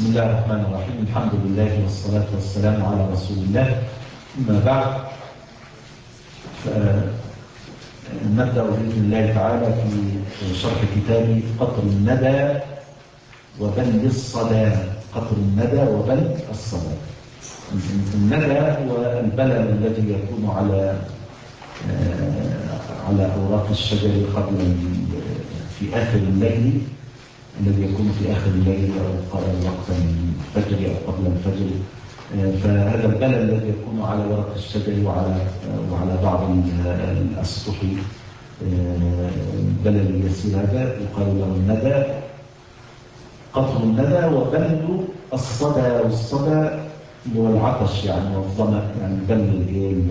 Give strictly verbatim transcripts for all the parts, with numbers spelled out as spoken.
بسم الله الرحمن الرحيم. الحمد لله والصلاة والسلام على رسول الله. أما بعد، نبدأ بإذن الله تعالى في شرح كتاب قطر الندى وبل الصدى. قطر الندى وبل الصدى. الندى هو البلل الذي يكون على على أوراق الشجر قبل في آخر الليل، الذي يكون في آخر الليل أو وقت الفجر أو قبل الفجر. فهذا البلل الذي يكون على ورق الشجر وعلى وعلى بعض الأسطح، البلل اليسير هذا يقال له الندى، قطر الندى. وبل الصدى، والصدى اللي هو العطش يعني والظمأ، يعني البلل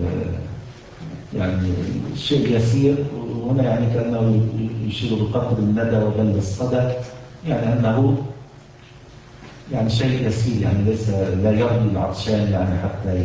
يعني شيء يسير. وهنا يعني كأنه يشير بقطر الندى وبل الصدى، يعني أنه يعني شيء يسير، يعني ليس لا يرمي العطشان يعني حتى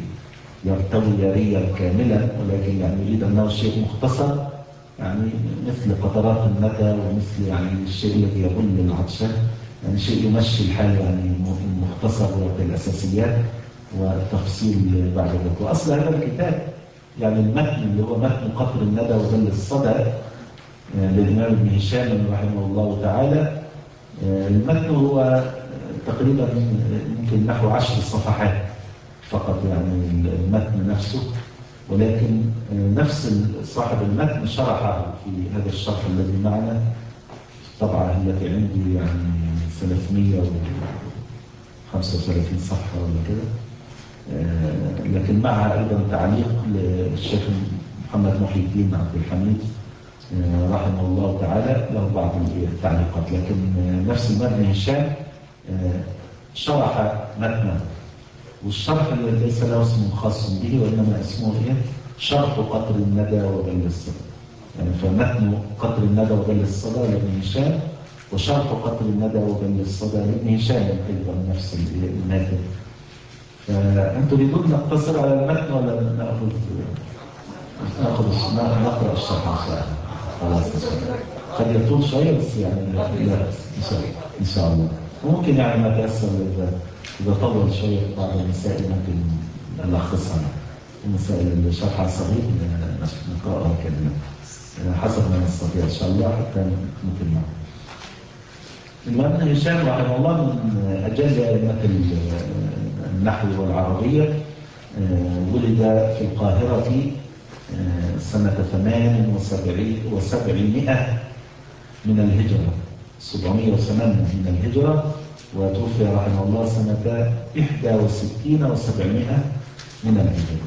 يرتوي ريا كاملا، ولكن يعني يريد أنه شيء مختصر، يعني مثل قطرات الندى ومثل يعني الشيء الذي يبل العطشان، يعني شيء يمشي الحال، يعني مختصر بالأساسيات والتفصيل بعد ذلك. وأصل هذا الكتاب يعني المتن اللي هو متن قطر الندى وبل الصدى للإمام ابن هشام رحمه الله تعالى. المتن هو تقريبا يمكن نحو عشر صفحات فقط، يعني المتن نفسه، ولكن نفس صاحب المتن شرحه في هذا الشرح الذي معنا، الطبعة التي عندي يعني ثلاثمئة وخمسة وثلاثين صفحة ولا كده، لكن معها أيضا تعليق للشيخ محمد محي الدين عبد الحميد رحمه الله تعالى، له بعض التعليقات. لكن نفس المتن هشام شرح متنه، والشرح الذي ليس له اسم خاص به، وإنما اسمه إيه؟ شرح قطر الندى وبل الصدى. يعني فمتن قطر الندى وبل الصدى لابن هشام، وشرح قطر الندى وبل الصدى لابن هشام أيضا نفس المتن. فأنتم تريدون نقتصر على المتن ولا نأخذ نأخذ نقرأ الشرح شوية؟ خلاص قد يطول شوية، بس يعني لا إن شاء الله ممكن يعني ما تأثر إذا إذا طول شوية بعض المسائل ممكن نلخصها. المسائل اللي شرحها صغير نقرأها كلمة حسب ما نستطيع إن شاء الله حتى ممكن معه. الإمام هشام رحمه الله من أجل أئمة النحو والعربية، ولد في القاهرة سنة ثمان وسبعمائة من الهجرة، سبعمائة وثمانية من الهجرة، وتوفي رحمه الله سنة إحدى وستين وسبعمائة من الهجرة.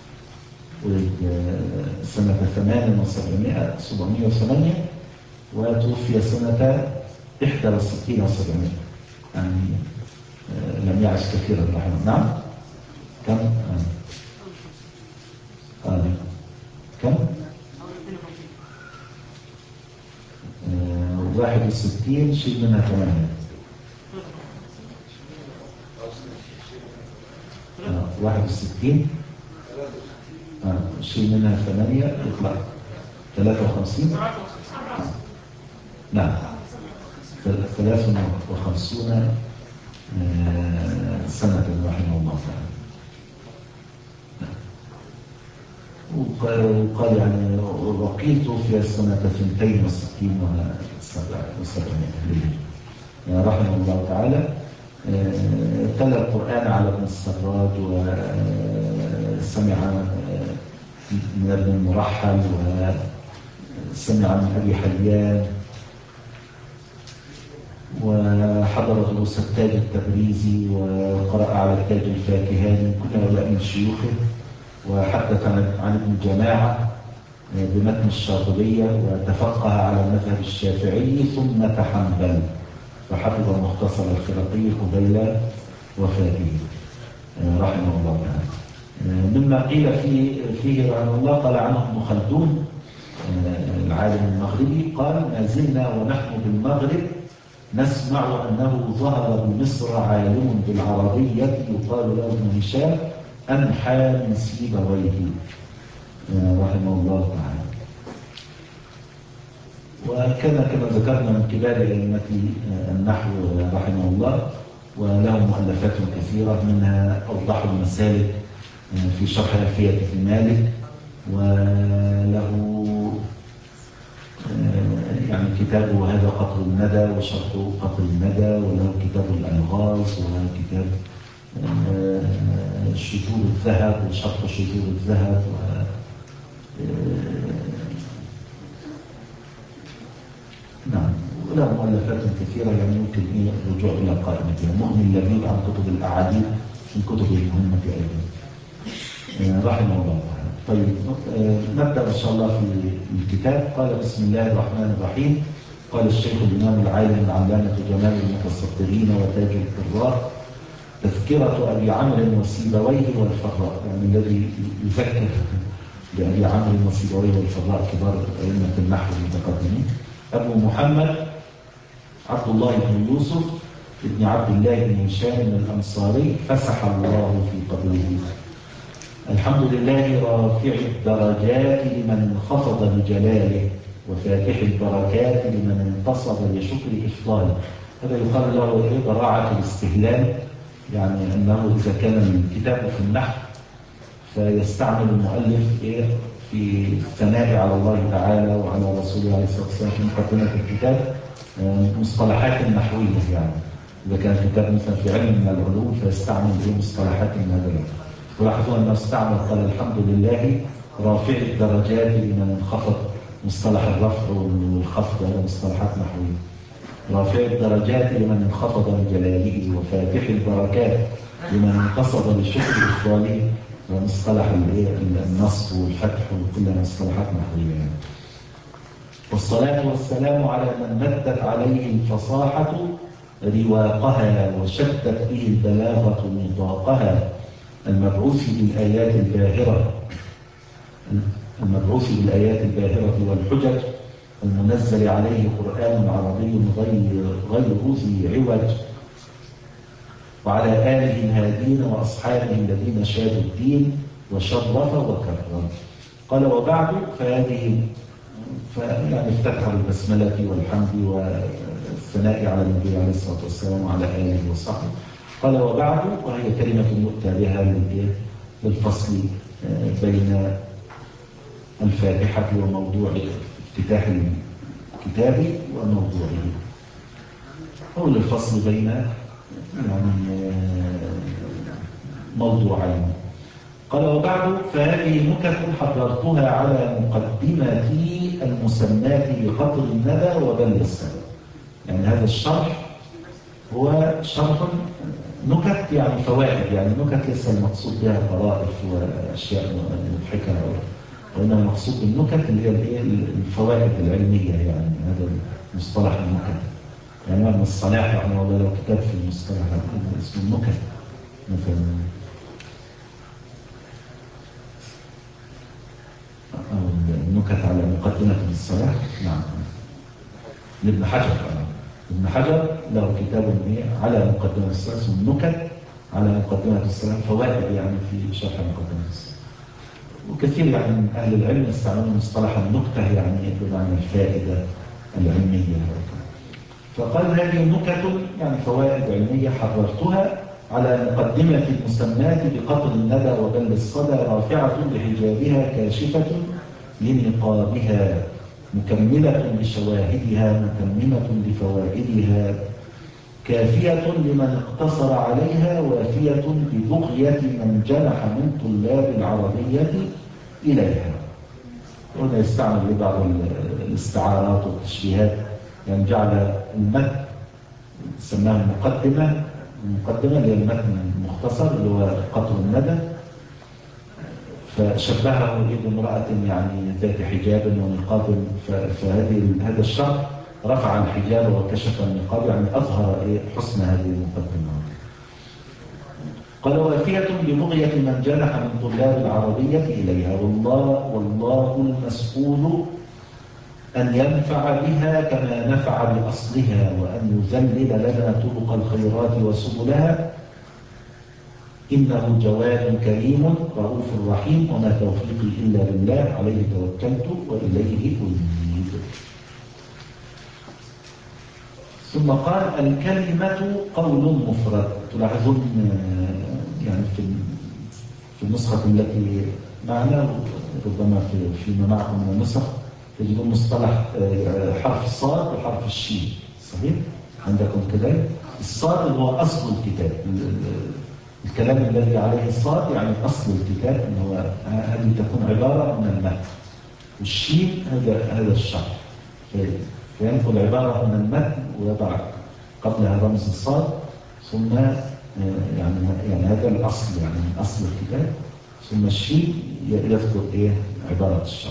ولد سنة ثمان وسبعمائة سبعمائة وثمانية، وتوفي سنة إحدى وستين وسبعمائة، يعني لم يعش كثيرا رحمه الله. نعم كم؟ آه. آه. كم؟ آه. واحد وستين شيء منها ثمانية. آه. واحد وستين آه. شيء منها ثمانية يطلع ثلاثة وخمسين. نعم ثلاثة وخمسون آه. سنة رحمه الله تعالى. وقال يعني وقيت في سنة اثنتين وستين وسبعمائة رحمه الله تعالى. تلا القرآن على ابن السراج، وسمع من ابن المرحل، وسمع من أبي حيان، وحضر دروس التاج التبريزي، وقرأ على التاج الفاكهاني، كل هؤلاء من شيوخه. وحدث عن ابن جماعة بمتن الشاطبية، وتفقه على مذهب الشافعي ثم تحنبل، فحفظ مختصر الخرقي قبيل وفاته رحمه الله تعالى. مما قيل فيه, فيه رحمه الله قال عنه ابن خلدون العالم المغربي، قال ما زلنا ونحن بالمغرب نسمع أنه ظهر بمصر عالم بالعربية يقال له ابن هشام أنحى من سيبويه رحمه الله تعالى. وكان كما ذكرنا من كبار أئمة النحو رحمه الله. وله مؤلفات كثيرة، منها أوضح المسالك في شرح ألفية ابن مالك، وله يعني كتابه هذا قطر الندى وشرح قطر الندى، وله كتاب الألغاز، وله كتاب شذور الذهب وشرح شذور الذهب، نعم، وله مؤلفات كثيرة يعني يمكن إيه الرجوع إلى قائمتها. مؤمن لبيب عن كتب الأعاديث من كتب المهمة أيضا رحمه الله تعالى. طيب نبدأ إن شاء الله في الكتاب. قال بسم الله الرحمن الرحيم. قال الشيخ الإمام العالم العلامة جمال المتصدرين وتاج القراء تذكرة أبي عمرو وسيبويه والفراء، يعني الذي يذكر بأبي عمرو وسيبويه والفراء كبار أئمة النحو المتقدمين. أبو محمد عبد الله بن يوسف ابن عبد الله بن هشام الأنصاري فسح الله في قبره. الحمد لله رافع الدرجات لمن خفض بجلاله، وفاتح البركات لمن انتصب لشكر إفضاله. هذا يقال له إيه براعة الاستهلال، يعني أنه إذا كان الكتاب في النحو فيستعمل المؤلف إيه في الثناء على الله تعالى وعلى رسوله عليه الصلاة والسلام في مقدمة الكتاب مصطلحات نحوية. يعني إذا كان الكتاب مثلا في علم من العلوم فيستعمل إيه مصطلحات من هذا. ولاحظوا أنه استعمل قال الحمد لله رافع الدرجات لمن انخفض، مصطلح الرفع والخفض هذا مصطلحات نحوية. رافع الدرجات لمن انخفض بجلاله، وفاتح البركات لمن انتصب لشكر إفضاله، ومصطلح النصب والفتح وكلها مصطلحات نحوية يعني. والصلاة والسلام على من مدت عليه الفصاحة رواقها وشدت به البلاغة نطاقها، المبعوث بالآيات الباهرة المبعوث بالآيات الباهرة والحجج، المنزل عليه قرآن عربي غير غير ذي عوج، وعلى آله الهادين وأصحابه الذين شادوا الدين وشرف وكرم. قال وبعد فهذه فيعني افتتح بالبسملة والحمد والثناء على النبي عليه الصلاة والسلام وعلى آله وصحبه. قال وبعد، وهي كلمة يؤتى بها للفصل بين الفاتحة وموضوع افتتاح الكتاب وموضوعه، أو للفصل بين يعني موضوعين. قال وبعد فهذه نكت حضرتها على مقدمة المسمات بقطر الندى وبل السبب. يعني هذا الشرح هو شرح نكت يعني فوائد، يعني نكت ليس المقصود بها طرائف وأشياء مضحكة، وإنما المقصود بالنكت اللي هي الفوائد العلمية. يعني هذا مصطلح النكت. يعني من الصلاح رحمه الله لو كتاب في المصطلح اسمه النكت مثلا، أو النكت على مقدمة الصلاح. نعم، لابن حجر. ابن حجر له كتاب على مقدمة الصلاح اسمه النكت على مقدمة الصلاح، فوائد يعني في شرح مقدمة الصلاح. وكثير يعني من أهل العلم يستعملون مصطلح النكتة يعني بمعنى الفائدة العلمية. فقال هذه نكت يعني فوائد علمية حضرتها على مقدمة المسمات بقطر الندى وبل الصدى، رافعة لحجابها كاشفة لنقابها، مكملة لشواهدها متممة لفوائدها، كافية لمن اقتصر عليها، وافية ببغية من جنح من طلاب العربية إليها. هنا يستعمل بعض الاستعارات والتشبيهات، يعني جعل المتن سماه المقدمة المقدمة اللي هي المتن المختصر اللي هو قطر الندى، فشبهه بامرأة يعني ذات حجاب ونقاب، فهذه هذا الشرح رفع الحجاب وكشف النقاب، يعني أظهر حسن هذه المقدمة. قال وافية ببغية من جنح من طلاب العربية إليها، والله والله المسؤول أن ينفع بها كما نفع بأصلها، وأن يذلل لنا طرق الخيرات وسبلها، إنه جواد كريم رؤوف رحيم، وما توفيقي إلا بالله، عليه توكلت وإليه أنيب. ثم قال الكلمة قول مفرد. تلاحظون يعني في في النسخة التي معنا، ربما في فيما معكم من النسخ، تجدون مصطلح حرف الصاد وحرف الشين. صحيح؟ عندكم كذلك. الصاد هو أصل الكتاب، الكلام الذي عليه الصاد يعني أصل الكتاب، إن هو هذه تكون عبارة من المتن. والشين هذا هذا الشرح، فينقل عبارة من المتن ويضع قبلها رمز الصاد، ثم يعني يعني هذا الأصل، يعني من أصل الكتاب، ثم الشين يذكر إيه عبارة الشرح.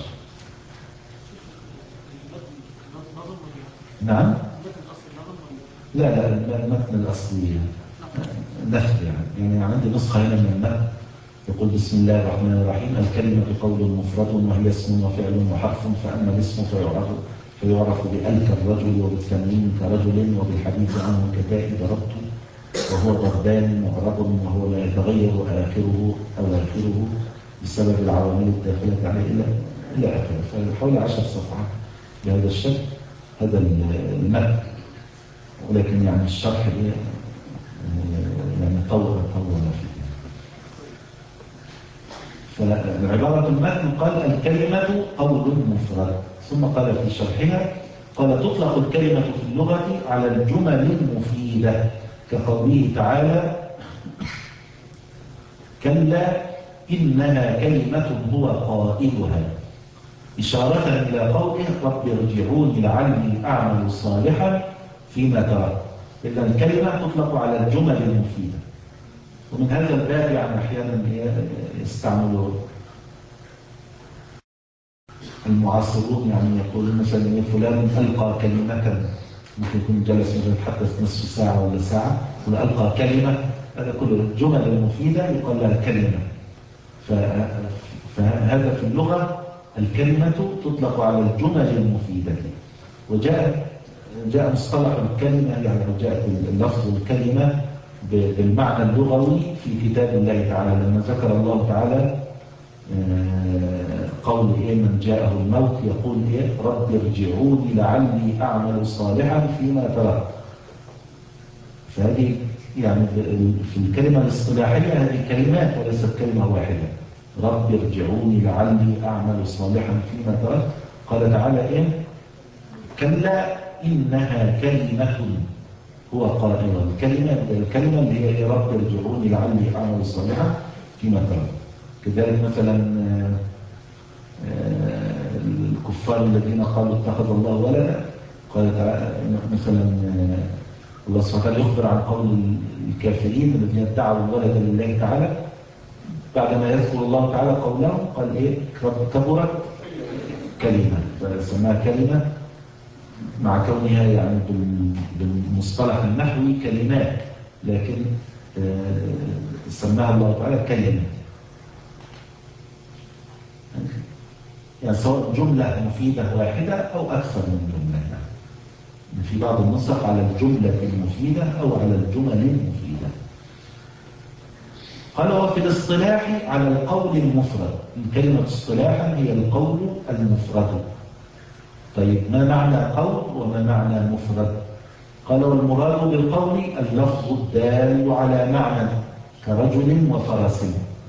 نعم. لا لا المتن الأصلي نثر، يعني يعني عندي نسخة هنا من المتن يقول بسم الله الرحمن الرحيم الكلمة قول مفرد وهي اسم وفعل وحرف، فأما الاسم فيعرف فيعرف بأل كالرجل وبالتنوين كرجل وبالحديث عنه كتاء ضربت، وهو ضربان معرب وهو لا يتغير آخره أو آخره بسبب العوامل الداخلة عليه إلى إلى آخره. فحوالي عشر صفحات بهذا الشكل هذا المتن، ولكن يعني الشرح يعني طول طول فيه. فالعبارة المتن قال الكلمة قول مفرد، ثم قال في شرحها قال تطلق الكلمة في اللغة على الجمل المفيدة كقوله تعالى كلا إنها كلمة هو قائلها، إشارة إلى قوله رب ارجعوني لعلي أعمل صالحا فيما ترك. إذا الكلمة تطلق على الجمل المفيدة. ومن هذا الباب يعني أحيانا يستعملوا المعاصرون، يعني يقولون مثلا فلان ألقى كلمة، ممكن يكون جلس مثلا يتحدث نصف ساعة ولا ساعة وألقى كلمة، هذا كله الجمل المفيدة يقال لها كلمة. فهذا في اللغة الكلمة تطلق على الجمل المفيدة. وجاء جاء مصطلح الكلمة، يعني جاءت اللفظ الكلمة بالمعنى اللغوي في كتاب الله تعالى، لما ذكر الله تعالى قول إيه من جاءه الموت يقول إيه رب ارجعوني لعلي أعمل صالحا فيما تركت. فهذه يعني في الكلمة الاصطلاحية هذه كلمات وليست كلمة واحدة. رب ارجعوني لعلي أعمل صالحا فيما تركت. قال تعالى إيه كلا إنها كلمة هو قائل. الكلمة الكلمة اللي هي رب ارجعوني لعلي أعمل صالحا فيما تركت. كذلك مثلا الكفار الذين قالوا اتخذ الله ولدا، قال مثلا الله سبحانه وتعالى يخبر عن قول الكافرين الذين ادعوا الولد لله تعالى، بعدما يذكر الله تعالى قولهم قال ايه كبرت كلمة، فسماها كلمة مع كونها يعني بالمصطلح النحوي كلمات، لكن سماها الله تعالى كلمة، يعني سواء جملة مفيدة واحدة أو أكثر من جملة. يعني في بعض النسخ على الجملة المفيدة أو على الجمل المفيدة. قال وفي الاصطلاح على القول المفرد. الكلمة اصطلاحا هي القول المفرد. طيب ما معنى قول وما معنى مفرد؟ قال والمراد بالقول اللفظ الدال على معنى كرجل وفرس.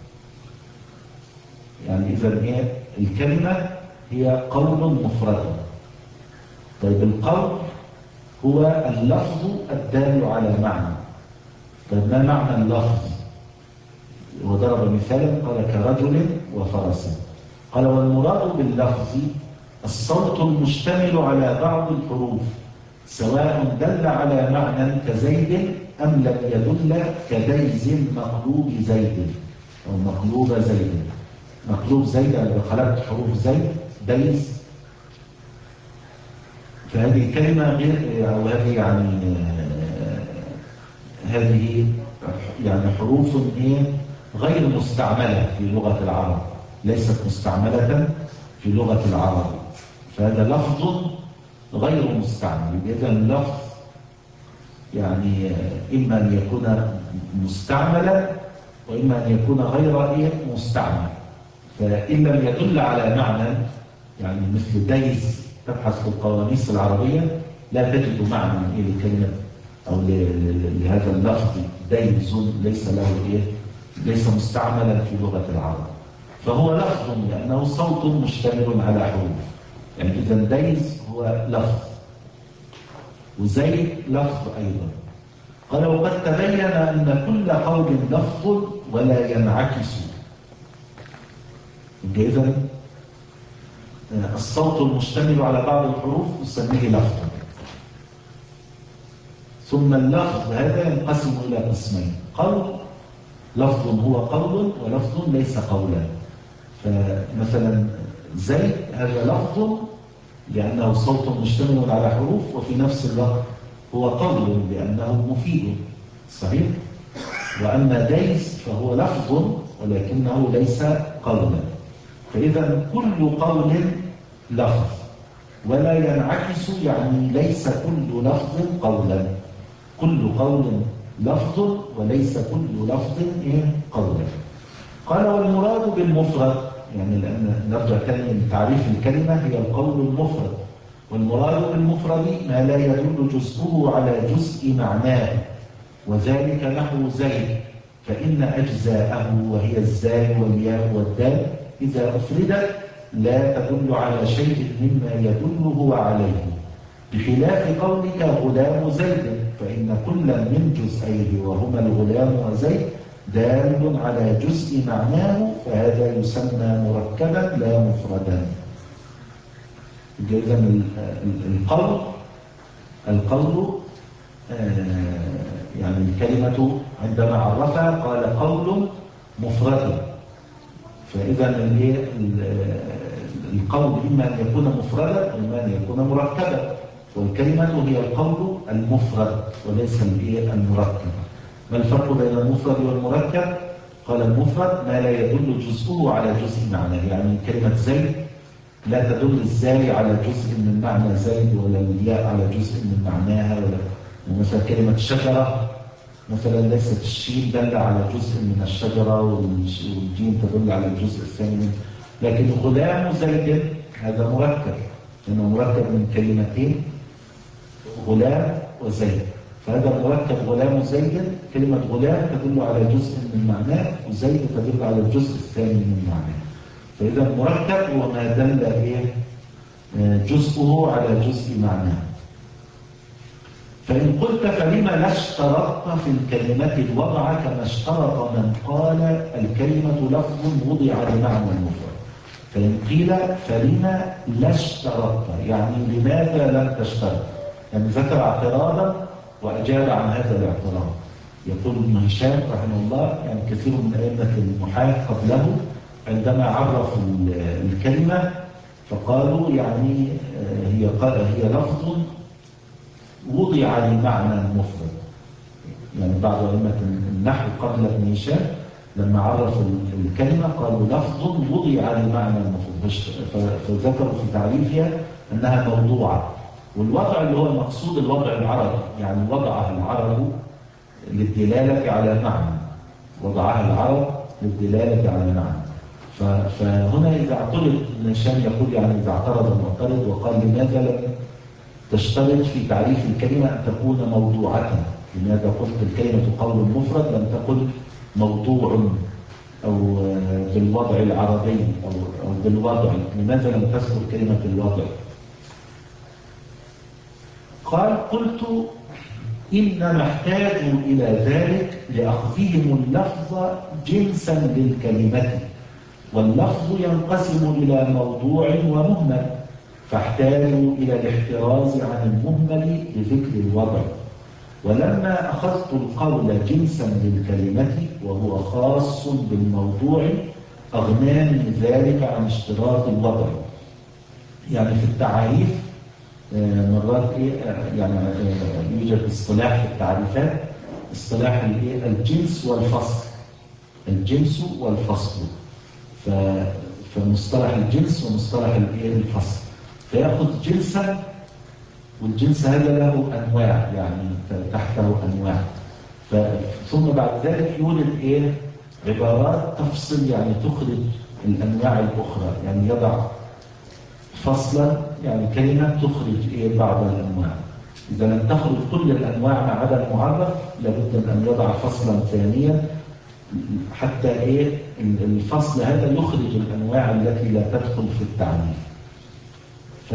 يعني إذا هي الكلمة هي قول مفرد. طيب القول هو اللفظ الدال على معنى. طيب ما معنى اللفظ؟ وضرب مثالا قال كرجل وفرس. قال والمراد باللفظ الصوت المشتمل على بعض الحروف سواء دل على معنى كزيد أم لم يدل كديز مقلوب زيد أو مقلوب زيد. مقلوب زيد أنا خلقت حروف زيد ديز، فهذه كلمة غير أو هذه يعني هذه يعني حروف إيه غير مستعملة في لغة العرب، ليست مستعملة في لغة العرب، فهذا لفظ غير مستعمل. إذا اللفظ يعني إما أن يكون مستعملا وإما أن يكون غير إيه مستعمل. فإن لم يدل على معنى، يعني مثل ديز تبحث في القواميس العربية لا تجد معنى إيه لكلمة أو لهذا اللفظ ديز ليس له إيه ليس مستعملا في لغة العرب، فهو لفظ لأنه صوت مشتمل على حروف. يعني إذا ديز هو لفظ، وزيد لفظ أيضا. قال وقد تبين أن كل قول لفظ ولا ينعكس. إذا الصوت المشتمل على بعض الحروف نسميه لفظا. ثم اللفظ هذا ينقسم إلى قسمين: قول لفظ هو قول، ولفظ ليس قولا. فمثلا زيد هذا لفظ لأنه صوت مشتمل على حروف، وفي نفس الوقت هو قول لأنه مفيد. صحيح؟ وأما ديس فهو لفظ ولكنه ليس قولا. فإذا كل قول لفظ ولا ينعكس، يعني ليس كل لفظ قولا. كل قول لفظ وليس كل لفظ قولا. قال والمراد بالمفرد، يعني لأن نرجع تاني لتعريف الكلمة، هي القول المفرد. والمراد بالمفرد ما لا يدل جزءه على جزء معناه، وذلك نحو زيد، فإن أجزاءه وهي الزاي والياء والدال إذا أفردت لا تدل على شيء مما يدل هو عليه، بخلاف قولك غلام زيد، فإن كل من جزئيه وهما الغلام وزيد دال على جزء معناه، فهذا يسمى مركبا لا مفردا. إذا القول القول يعني الكلمة عندما عرفها قال قول مفرد. فإذا القول إما أن يكون مفردا وإما أن يكون مركبا، والكلمة هي القول المفرد وليس المركب. ما الفرق بين المفرد والمركب؟ قال المفرد ما لا يدل جزءه على جزء معناه، يعني كلمة زيد لا تدل الزاي على جزء من معنى زيد، ولا الياء على جزء من معناها، ولا مثلا كلمة شجرة مثلا ليست الشين دل على جزء من الشجرة، والجيم تدل على الجزء الثاني. لكن غلام زيد هذا مركب، لأنه مركب من كلمتين غلام وزيد، فهذا مركب غلام زيد. كلمة غلام تدل على جزء من معناه، وزيد تدل على الجزء الثاني من معناه. فإذا مركب هو ما دل إيه جزءه على جزء معناه. فإن قلت فلما لا اشترطت في الكلمة الوضع كما اشترط من قال الكلمة لفظ وضع لمعنى المفرد. فإن قيل فلما لا اشترطت، يعني لماذا لم تشترط؟ يعني ذكر اعتراضا وأجاب عن هذا الاعتراض. يقول ابن هشام رحمه الله، يعني كثير من أئمة النحاة قبله عندما عرفوا الكلمة فقالوا يعني هي هي لفظ وضع لمعنى المفرد. يعني بعض أئمة النحو قبل ابن هشام لما عرفوا الكلمة قالوا لفظ وضع لمعنى المفرد، فذكروا في تعريفها أنها موضوعة. والوضع اللي هو المقصود الوضع العربي، يعني وضعها العرب للدلالة على معنى، وضعها العرب للدلالة على معنى. فهنا إذا اعترض ابن هشام يقول يعني إذا اعترض المعترض وقال لماذا لم تشترط في تعريف الكلمة أن تكون موضوعة؟ لماذا قلت الكلمة قول مفرد لم تقل موضوع أو بالوضع العربي أو أو بالوضع؟ لماذا لم تذكر كلمة الوضع؟ قال قلت إنما احتاجوا إلى ذلك لأخذهم اللفظ جنسا للكلمة، واللفظ ينقسم إلى موضوع ومهمل، فاحتاجوا إلى الاحتراز عن المهمل بذكر الوضع. ولما أخذت القول جنسا للكلمة وهو خاص بالموضوع أغناني ذلك عن اشتراط الوضع. يعني في التعاريف مرات إيه يعني يوجد اصطلاح في التعريفات، اصطلاح الجنس والفصل. الجنس والفصل، فمصطلح الجنس ومصطلح الفصل، فيأخذ جنسا، والجنس هذا له أنواع، يعني تحته أنواع، ثم بعد ذلك يولد إيه عبارات تفصل، يعني تخرج الأنواع الأخرى، يعني يضع فصلا، يعني كلمة تخرج إيه بعض الأنواع. إذا لم تخرج كل الأنواع ما عدا المعرف لابد من أن يضع فصلا ثانيا حتى إيه الفصل هذا يخرج الأنواع التي لا تدخل في التعريف. ف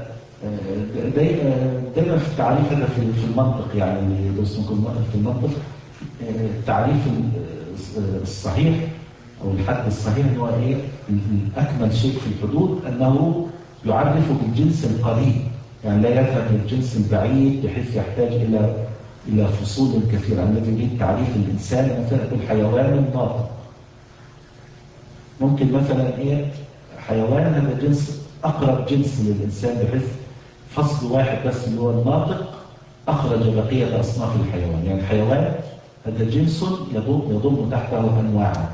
دايما في التعريف هذا في المنطق، يعني اللي يدرسون في المنطق التعريف الصحيح أو الحد الصحيح هو إيه؟ أكمل شيء في الحدود أنه يعرف بالجنس القريب، يعني لا يذهب للجنس البعيد بحيث يحتاج إلى إلى فصول كثيرة. الذي يريد تعريف الإنسان مثلا الحيوان الناطق، ممكن مثلا إيه حيوان هذا جنس أقرب جنس للإنسان بحيث فصل واحد بس اللي هو الناطق أخرج بقية أصناف الحيوان. يعني الحيوان هذا جنس يضم, يضم تحته أنواعا،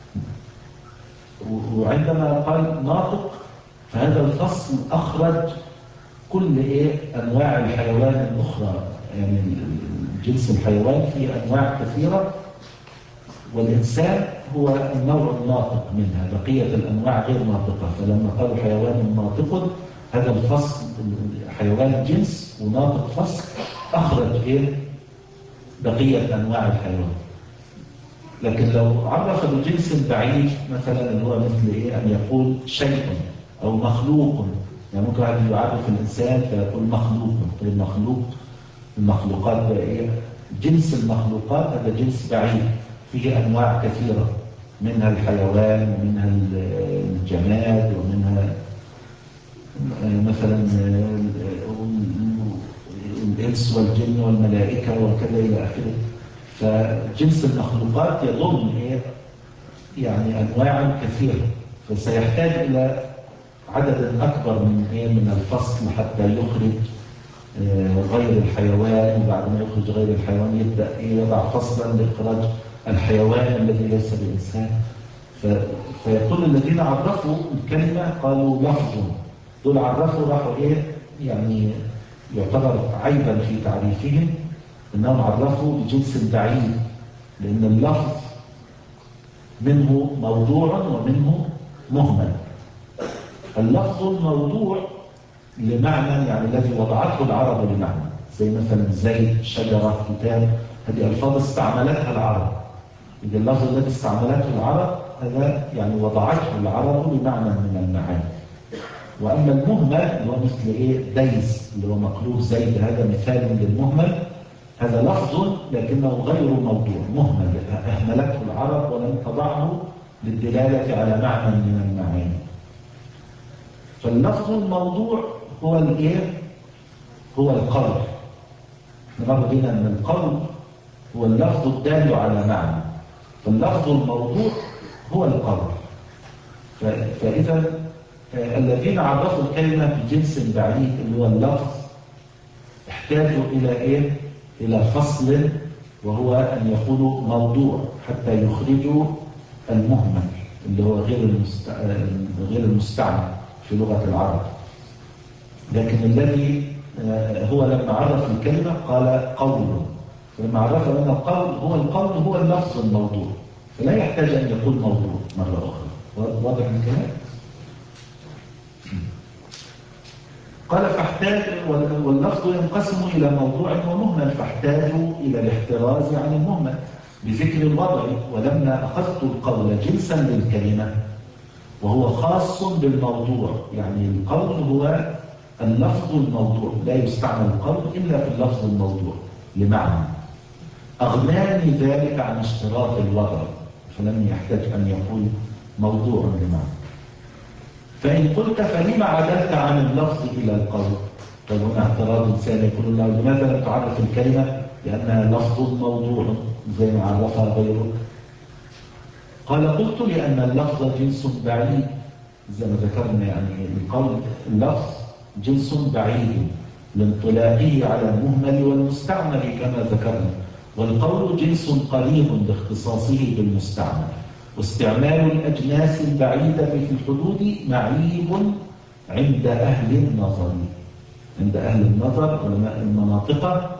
وعندما قال ناطق فهذا الفصل أخرج كل إيه أنواع الحيوان الأخرى. يعني جنس الحيوان فيه أنواع كثيرة والإنسان هو النوع الناطق منها، بقية الأنواع غير ناطقة. فلما قالوا حيوان ناطق هذا الفصل حيوان جنس وناطق فصل أخرج إيه بقية أنواع الحيوان. لكن لو عرف بجنس بعيد مثلا اللي هو مثل إيه أن يقول شيء أو مخلوق، يعني ممكن واحد يعرف الإنسان فيقول مخلوق، المخلوق المخلوقات إيه جنس المخلوقات هذا جنس بعيد فيه أنواع كثيرة، منها الحيوان ومنها الجماد ومنها مثلا الإنس والجن والملائكة وكذا إلى آخره. فجنس المخلوقات يضم إيه يعني أنواع كثيرة، فسيحتاج إلى عدد أكبر من إيه من الفصل حتى يخرج غير الحيوان، وبعد ما يخرج غير الحيوان يبدأ إيه يضع فصلا لإخراج الحيوان الذي ليس بإنسان. فيقول الذين عرفوا الكلمة قالوا لفظ، دول عرفوا راحوا إيه يعني يعتبر عيبا في تعريفهم إنهم عرفوا بجنس بعيد، لأن اللفظ منه موضوع ومنه مهمل. اللفظ الموضوع لمعنى يعني الذي وضعته العرب لمعنى، زي مثلا زيد، شجرة، كتاب، هذه ألفاظ استعملتها العرب. إذا اللفظ الذي استعملته العرب هذا يعني وضعته العرب لمعنى من المعاني. وأما المهمل اللي هو مثل إيه ديس اللي هو مقلوب زيد، هذا مثال للمهمل، هذا لفظ لكنه غير موضوع، مهمل أهملته العرب ولم تضعه للدلالة على معنى من المعاني. فاللفظ الموضوع هو الايه هو القول. نمر بنا ان القول هو اللفظ الدال على معنى، فاللفظ الموضوع هو القول. فاذا الذين عرفوا الكلمه بجنس بعيد اللي هو اللفظ احتاجوا الى ايه الى فصل، وهو ان يقولوا موضوع حتى يخرجوا المهمل اللي هو غير غير المستعمل في لغة العرب. لكن الذي هو لما عرف الكلمة قال قول، فلما عرف أن القول هو القول هو اللفظ الموضوع، فلا يحتاج أن يقول موضوع مرة أخرى. واضح الكلام؟ قال فاحتاج، واللفظ ينقسم إلى موضوع ومهمل، فاحتاجوا إلى الاحتراز عن المهمل بذكر الوضع. ولما أخذت القول جنسا للكلمة وهو خاص بالموضوع، يعني القول هو اللفظ الموضوع، لا يستعمل القول إلا في اللفظ الموضوع لمعنى، أغناني ذلك عن اشتراط الوضع، فلم يحتاج أن يقول موضوع لمعنى. فإن قلت فلما عدلت عن اللفظ إلى القول؟ طيب هنا اعتراض ثاني، يقول له لماذا لم تعرف الكلمة لأنها لفظ موضوع زي ما عرفها غيرك؟ قال قلت لأن اللفظ جنس بعيد، زي ما ذكرنا، يعني القول اللفظ جنس بعيد لانطلاقه على المهمل والمستعمل كما ذكرنا، والقول جنس قريب لاختصاصه بالمستعمل، واستعمال الأجناس البعيدة في الحدود معيب عند أهل النظر. عند أهل النظر علماء المناطق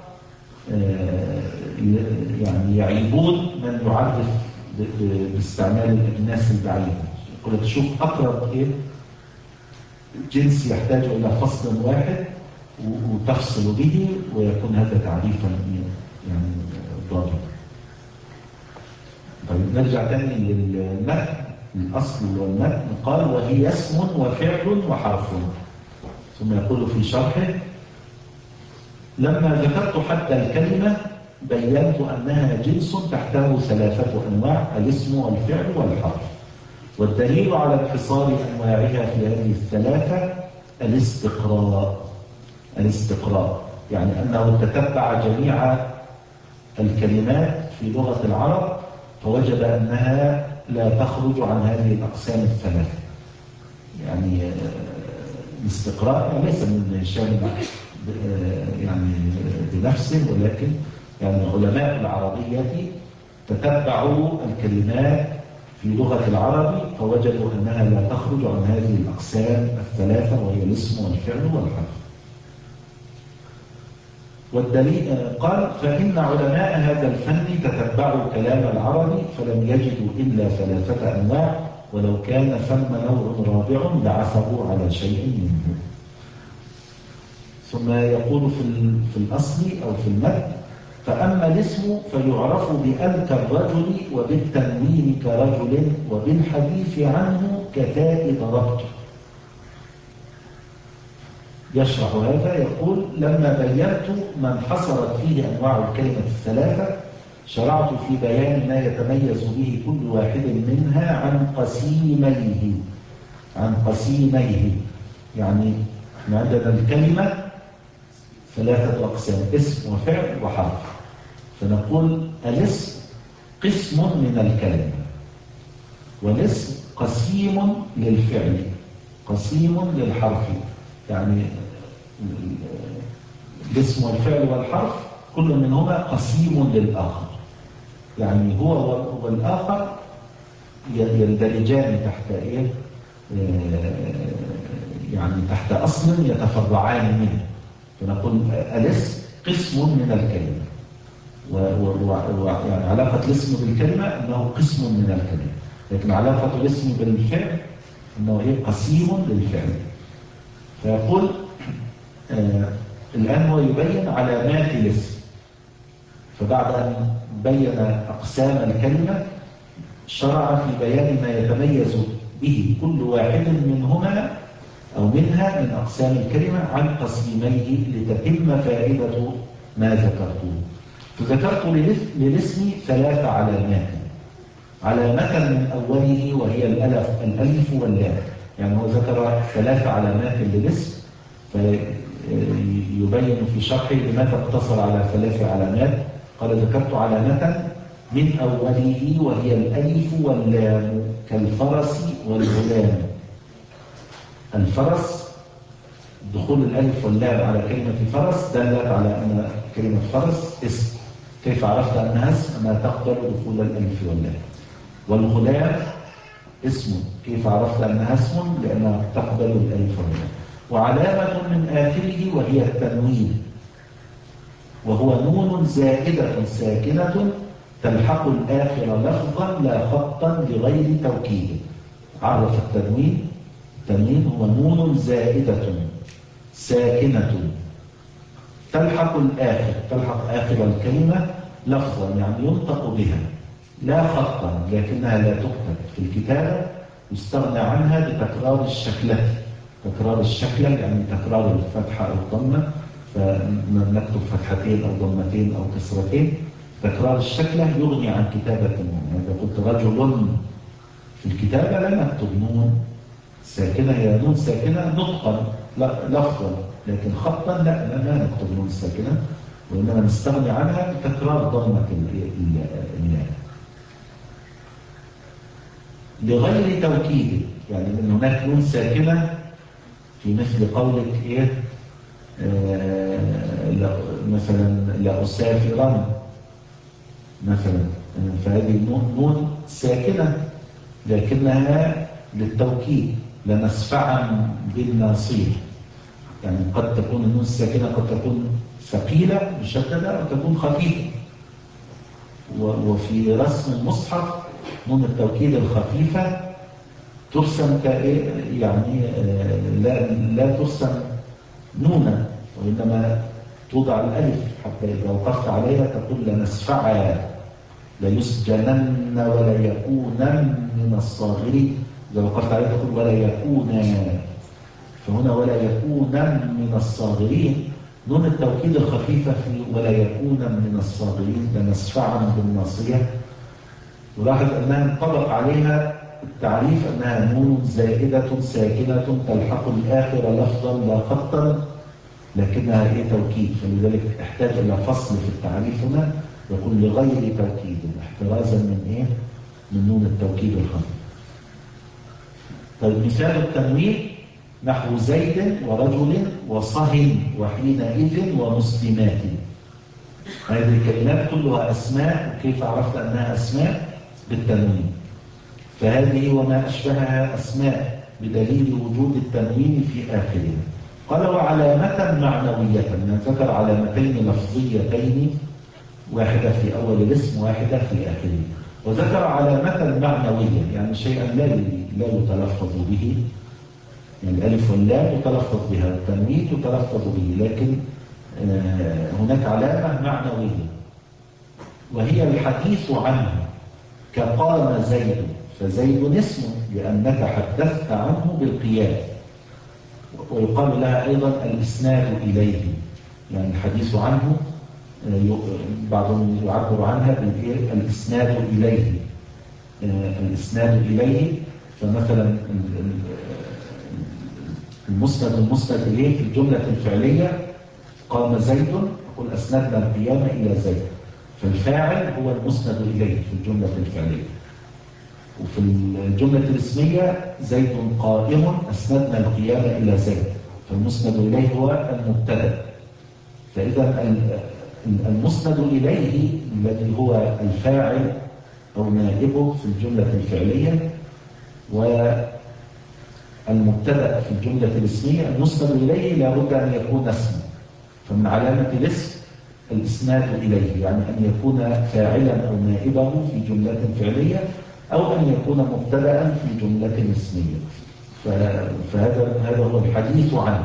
يعني يعيبون من يعرف باستعمال الأجناس البعيدة. يقول لك شوف أقرب إيه جنس يحتاج إلى فصل واحد وتفصل به ويكون هذا تعريفا يعني ضابطا. طيب نرجع تاني للمتن، الأصل والمتن. قال وهي اسم وفعل وحرف. ثم يقول في شرحه لما ذكرت حتى الكلمة بينت أنها جنس تحته ثلاثة أنواع، الاسم والفعل والحرف. والدليل على انحصار أنواعها في هذه الثلاثة الاستقراء. الاستقراء يعني أنه تتبع جميع الكلمات في لغة العرب فوجد أنها لا تخرج عن هذه الأقسام الثلاثة. يعني الاستقراء يعني ليس من هشام يعني بنفسه، ولكن يعني علماء العربية تتبعوا الكلمات في لغة العرب فوجدوا أنها لا تخرج عن هذه الأقسام الثلاثة، وهي الاسم والفعل والحرف. والدليل قال فإن علماء هذا الفن تتبعوا كلام العرب فلم يجدوا إلا ثلاثة أنواع، ولو كان ثم نوع رابع لعثروا على شيء منه. ثم يقول في الأصل أو في المتن فأما الاسم فيعرف بأل كالرجل وبالتنوين كرجل وبالحديث عنه كتاء ضربت. يشرح هذا يقول لما بينت ما انحصرت فيه أنواع الكلمة الثلاثة شرعت في بيان ما يتميز به كل واحد منها عن قسيميه. عن قسيميه يعني احنا عندنا الكلمة ثلاثة أقسام، اسم وفعل وحرف. فنقول الاسم قسم من الكلمة، والاسم قسيم للفعل، قسيم للحرف. يعني الاسم والفعل والحرف كل منهما قسيم للآخر، يعني هو والآخر يندرجان تحت إيه؟ يعني تحت أصل يتفرعان منه. فنقول الاسم قسم من الكلمة، ويعني علاقة الاسم بالكلمة أنه قسم من الكلمة، لكن علاقة الاسم بالفعل أنه إيه؟ قسيم للفعل. فيقول آه الآن هو يبين علامات الاسم. فبعد أن بين أقسام الكلمة شرع في بيان ما يتميز به كل واحد منهما أو منها من أقسام الكلمة عن قسيميه لتتم فائدة ما ذكرته. فذكرت للاسم ثلاث علامات. علامة من أوله وهي الألف, الألف واللام. يعني هو ذكر ثلاث علامات للاسم فيبين في شرحه لماذا اقتصر على ثلاث علامات. قال ذكرت علامة من أوله وهي الألف واللام كالفرس والغلام. الفرس دخول الألف واللام على كلمة فرس دلت على أن كلمة فرس اسم. كيف عرفت أنها اسم؟ أنها تقبل دخول الألف واللام. والغلام اسم. كيف عرفت أنها اسم؟ لأنها تقبل الألف واللام. وعلامة من آخره وهي التنوين، وهو نون زائدة ساكنة تلحق الآخر لفظا لا خطا لغير توكيد. عرف التنوين. التنوين هو نون زائدة ساكنة تلحق الآخر، تلحق آخر الكلمة لفظا يعني ينطق بها لا خطا، لكنها لا تكتب في الكتابة، يستغنى عنها بتكرار الشكلة. تكرار الشكلة يعني تكرار الفتحة أو الضمة، فنكتب فتحتين أو ضمتين أو كسرتين. تكرار الشكلة يغني عن كتابة النون. يعني إذا قلت رجل في الكتابة لا نكتب نون ساكنة، هي نون ساكنة نطقا لفظا، لكن خطا لا لا نكتب نون ساكنة، وإنما نستغني عنها بتكرار ضمة اللام لغير توكيد. يعني من هناك نون ساكنة في مثل قولك إيه آه مثلا لأسافرن مثلا، فهذه نون, نون ساكنة لكنها للتوكيد. لنسفعا بالناصية، يعني قد تكون النون الساكنة قد تكون ثقيلة مشددة أو تكون خفيفة. وفي رسم المصحف نون التوكيد الخفيفة ترسم يعني لا لا ترسم نونا، وإنما توضع الألف حتى إذا وقفت عليها تقول لنسفعا ليسجنن ولا يكونن من الصاغرين. إذا وقفت عليها تقول ولا يكونا، فهنا ولا يكونن من الصاغرين. نون التوكيد الخفيفة في ولا يكونن من الصاغرين لنسفعا بالناصية. ولاحظ أنها انطبق عليها التعريف أنها نون زائدة ساكنة تلحق الآخر لفظا لا خطا، لكنها إيه توكيد، فلذلك احتاج إلى فصل في التعريف هنا يقول لغير توكيد احترازا من إيه؟ من نون التوكيد الخفيف. طيب مثال التنوين نحو زيد ورجل وصهن وحينئذ ومسلمات. هذه الكلمات كلها أسماء، وكيف عرفت أنها أسماء؟ بالتنوين. فهذه وما أشبهها أسماء بدليل وجود التنوين في آخرها. قال وعلامة معنوية، من ذكر علامتين لفظيتين، واحدة في أول الاسم واحدة في آخره. وذكر علامة معنوية يعني شيئا لا لا يتلفظ به، يعني الألف واللام يتلفظ بها، التنوين يتلفظ به، لكن هناك علامة معنوية وهي الحديث عنه. كقام زيد، فزيد اسم لأنك حدثت عنه بالقيام. ويقال لها أيضا الإسناد إليه، يعني الحديث عنه بعضهم يعبر عنها بالإسناد إليه. الإسناد إليه، فمثلا المسند المسند إليه في الجملة الفعلية قام زيد، أقول أسندنا القيام إلى زيد، فالفاعل هو المسند إليه في الجملة الفعلية. وفي الجملة الاسمية زيد قائم، أسندنا القيام إلى زيد، فالمسند إليه هو المبتدأ. فإذا المسند إليه الذي هو الفاعل أو نائبه في الجملة الفعلية، والمبتدأ في الجملة الاسمية، المسند إليه لابد أن يكون اسما. فمن علامة الاسم الإسناد إليه، يعني أن يكون فاعلا أو نائبه في جملة فعلية، أو أن يكون مبتدأ في جملة اسمية. فهذا هذا هو الحديث عنه.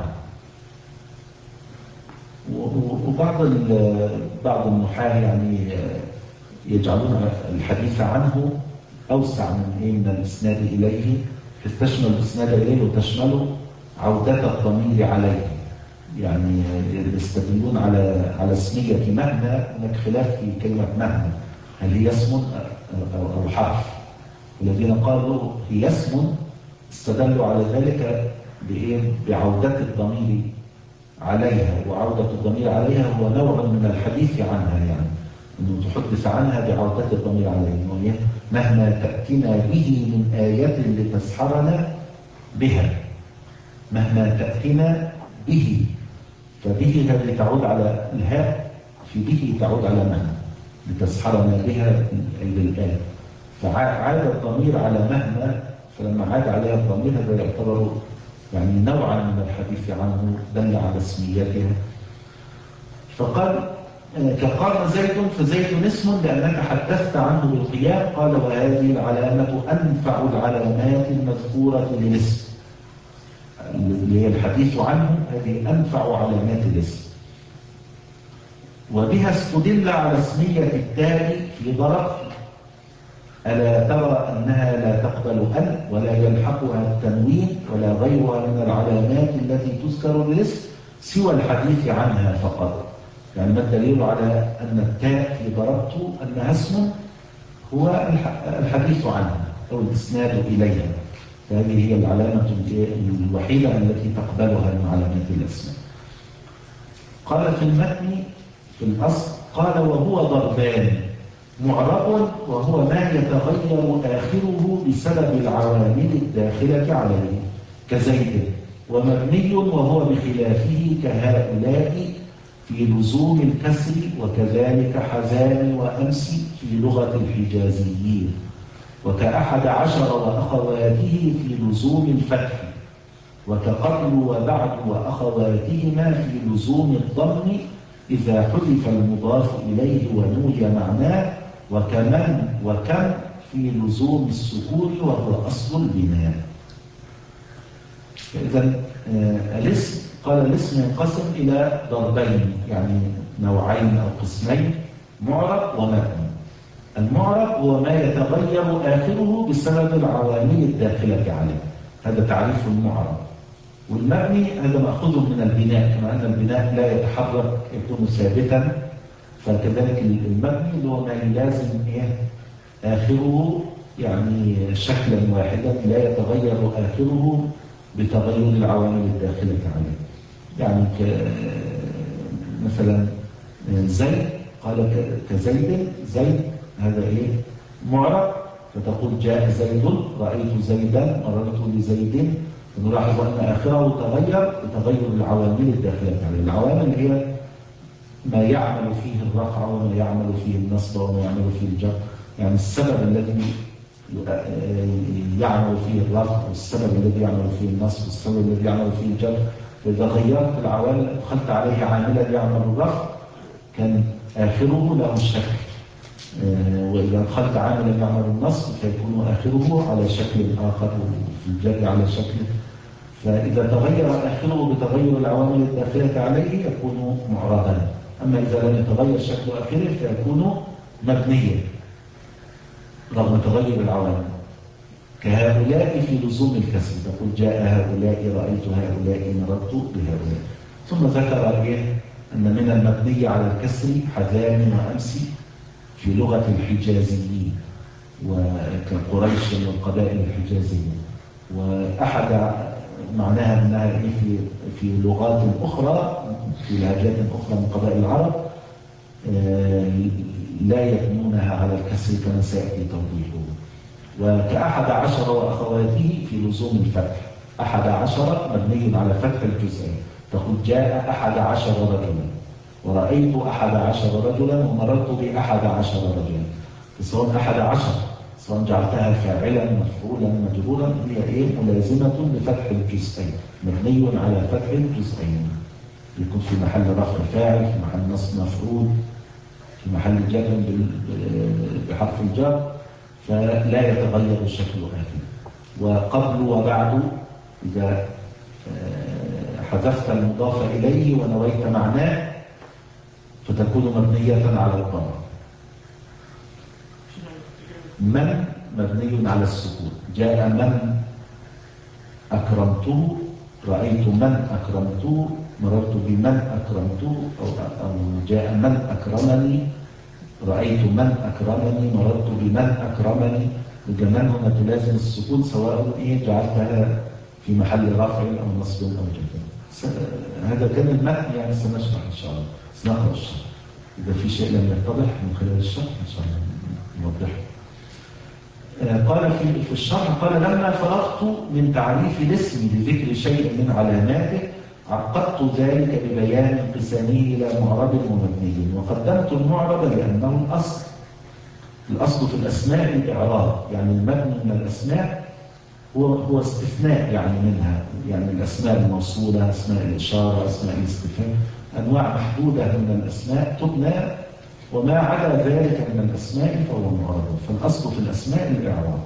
وبعض بعض النحاة يعني يجعلون الحديث عنه أوسع من إيه من الإسناد إليه، تشمل الإسناد إليه وتشمل عودة الضمير عليه. يعني يستدلون على على اسمية مهما، هناك خلاف في كلمة مهما، هل هي اسم أو حرف. الذين قالوا هي اسم استدلوا على ذلك بإيه؟ بعودة الضمير عليها، وعودة الضمير عليها هو نوع من الحديث عنها، يعني أنه تحدث عنها بعودة الضمير عليها. مهما تأتينا به من آية لتسحرنا بها، مهما تأتينا به، فبه هذه تعود على الهاء، في به تعود على مهما لتسحرنا بها أي للآية. فعاد الضمير على مهما، فلما عاد عليها الضمير هذا يعتبر يعني نوعا من الحديث عنه، دل على اسميتها. فقال كقام زيد، فزيد اسم لأنك حدثت عنه بالقيام. قال وهذه العلامة أنفع العلامات المذكورة للاسم، اللي هي الحديث عنه، هذه أنفع علامات الاسم. وبها استدل على اسمية التاء في ضرب. ألا ترى أنها لا تقبل أن ولا يلحقها التنوين ولا غيرها من العلامات التي تذكر للاسم سوى الحديث عنها فقط. يعني ما الدليل على أن التاء في ضربت أنها اسم؟ هو الحديث عنها أو الإسناد إليها. فهذه هي العلامة الوحيدة التي تقبلها من علامات الأسماء. قال في المتن في الأصل قال وهو ضربان، معرب وهو ما يتغير آخره بسبب العوامل الداخلة عليه كزيد، ومبني وهو بخلافه كهؤلاء في لزوم الكسر، وكذلك حزان وأمس في لغة الحجازيين، وكأحد عشر وأخواته في لزوم الفتح، وكقبل وبعد وأخواتهما في لزوم الضم إذا حذف المضاف إليه ونوي معناه، وكمن وكم في لزوم السكون وهو أصل البناء. فإذا الاسم قال الاسم ينقسم إلى ضربين، يعني نوعين أو قسمين: معرب ومبني. المعرب هو ما يتغير آخره بسبب العوامل الداخلة عليه، هذا تعريف المعرب. والمبني هذا مأخوذ من البناء، كما أن البناء لا يتحرك، يكون ثابتا، فكذلك المبني اللي هو ما يلازم إيه آخره، يعني شكلا واحدا لا يتغير آخره بتغير العوامل الداخلة عليه. يعني مثلا زيد، قال كزيد، زيد هذا إيه معرب، فتقول جاء زيد، رأيت زيدا، مررت بزيد. نلاحظ أن آخره تغير بتغير العوامل الداخلة عليه. العوامل هي ما يعمل فيه الرفع وما يعمل فيه النصب وما يعمل فيه الجر، يعني السبب الذي يعمل فيه الرفع والسبب الذي يعمل فيه النصب والسبب الذي يعمل فيه الجر. فإذا غيرت العوامل أدخلت عليه عاملا يعمل الرفع كان آخره له شكل، وإذا أدخلت عاملا يعمل النصب فيكون آخره على شكل آخر وفي الجر على شكل. فإذا تغير آخره بتغير العوامل الداخلة عليه يكون معربا. أما إذا لم يتغير شكل آخره فيكون مبنيا رغم تغير العوامل. كهؤلاء في لزوم الكسر، تقول جاء هؤلاء، رأيت هؤلاء، مررت بهؤلاء. ثم ذكر إيه أن من المبني على الكسر حذان وأمسي في لغة الحجازيين وكقريش والقبائل الحجازية. وأحد معناها أنها إيه في في لغات أخرى، في لهجات أخرى من قبائل العرب لا يبنونها على الكسر كما سيأتي توضيحه. وكأحد عشر وأخواته في لزوم الفتح، أحد عشر مبني على فتح الجزئين، تقول جاء أحد عشر رجلا، ورأيت أحد عشر رجلا، ومررت بأحد عشر رجلا. سواء أحد عشر سواء جعلتها فاعلا مفعولا مجرورا هي إيه ملازمة لفتح الجزئين، مبني على فتح الجزئين، يكون في محل رفع فاعل، في محل نصب مفعول، في محل جر بحرف الجر، فلا يتغير الشكل آخر. وقبل وبعد إذا حذفت المضاف إليه ونويت معناه فتكون مبنية على الضم. من مبني على السكون، جاء من أكرمته، رأيت من أكرمته، مررت بمن أكرمته، أو, أو جاء من أكرمني، رأيت من أكرمني، مررت بمن أكرمني. وجمال هنا تلازم السكون سواء إيه جعلتها في محل رفع أو نصب أو جر. هذا كان المتن، يعني سنشرح إن شاء الله، سنقرأ الشرح. إذا في شيء لم يتضح من خلال الشرح إن شاء الله نوضحه. قال في في الشرح، قال لما فرغت من تعريف الاسم بذكر شيء من علاماته عقدت ذلك ببيان انقسامه إلى معرب ومبني، وقدمت المعرب لأنه الأصل. الأصل في الأسماء الإعراب، يعني المبني من الأسماء هو هو استثناء يعني منها، يعني الأسماء الموصولة، أسماء الإشارة، أسماء الاستفهام، أنواع محدودة من الأسماء تبنى، وما عدا ذلك من الأسماء فهو معرب. فالأصل في الأسماء الإعراب.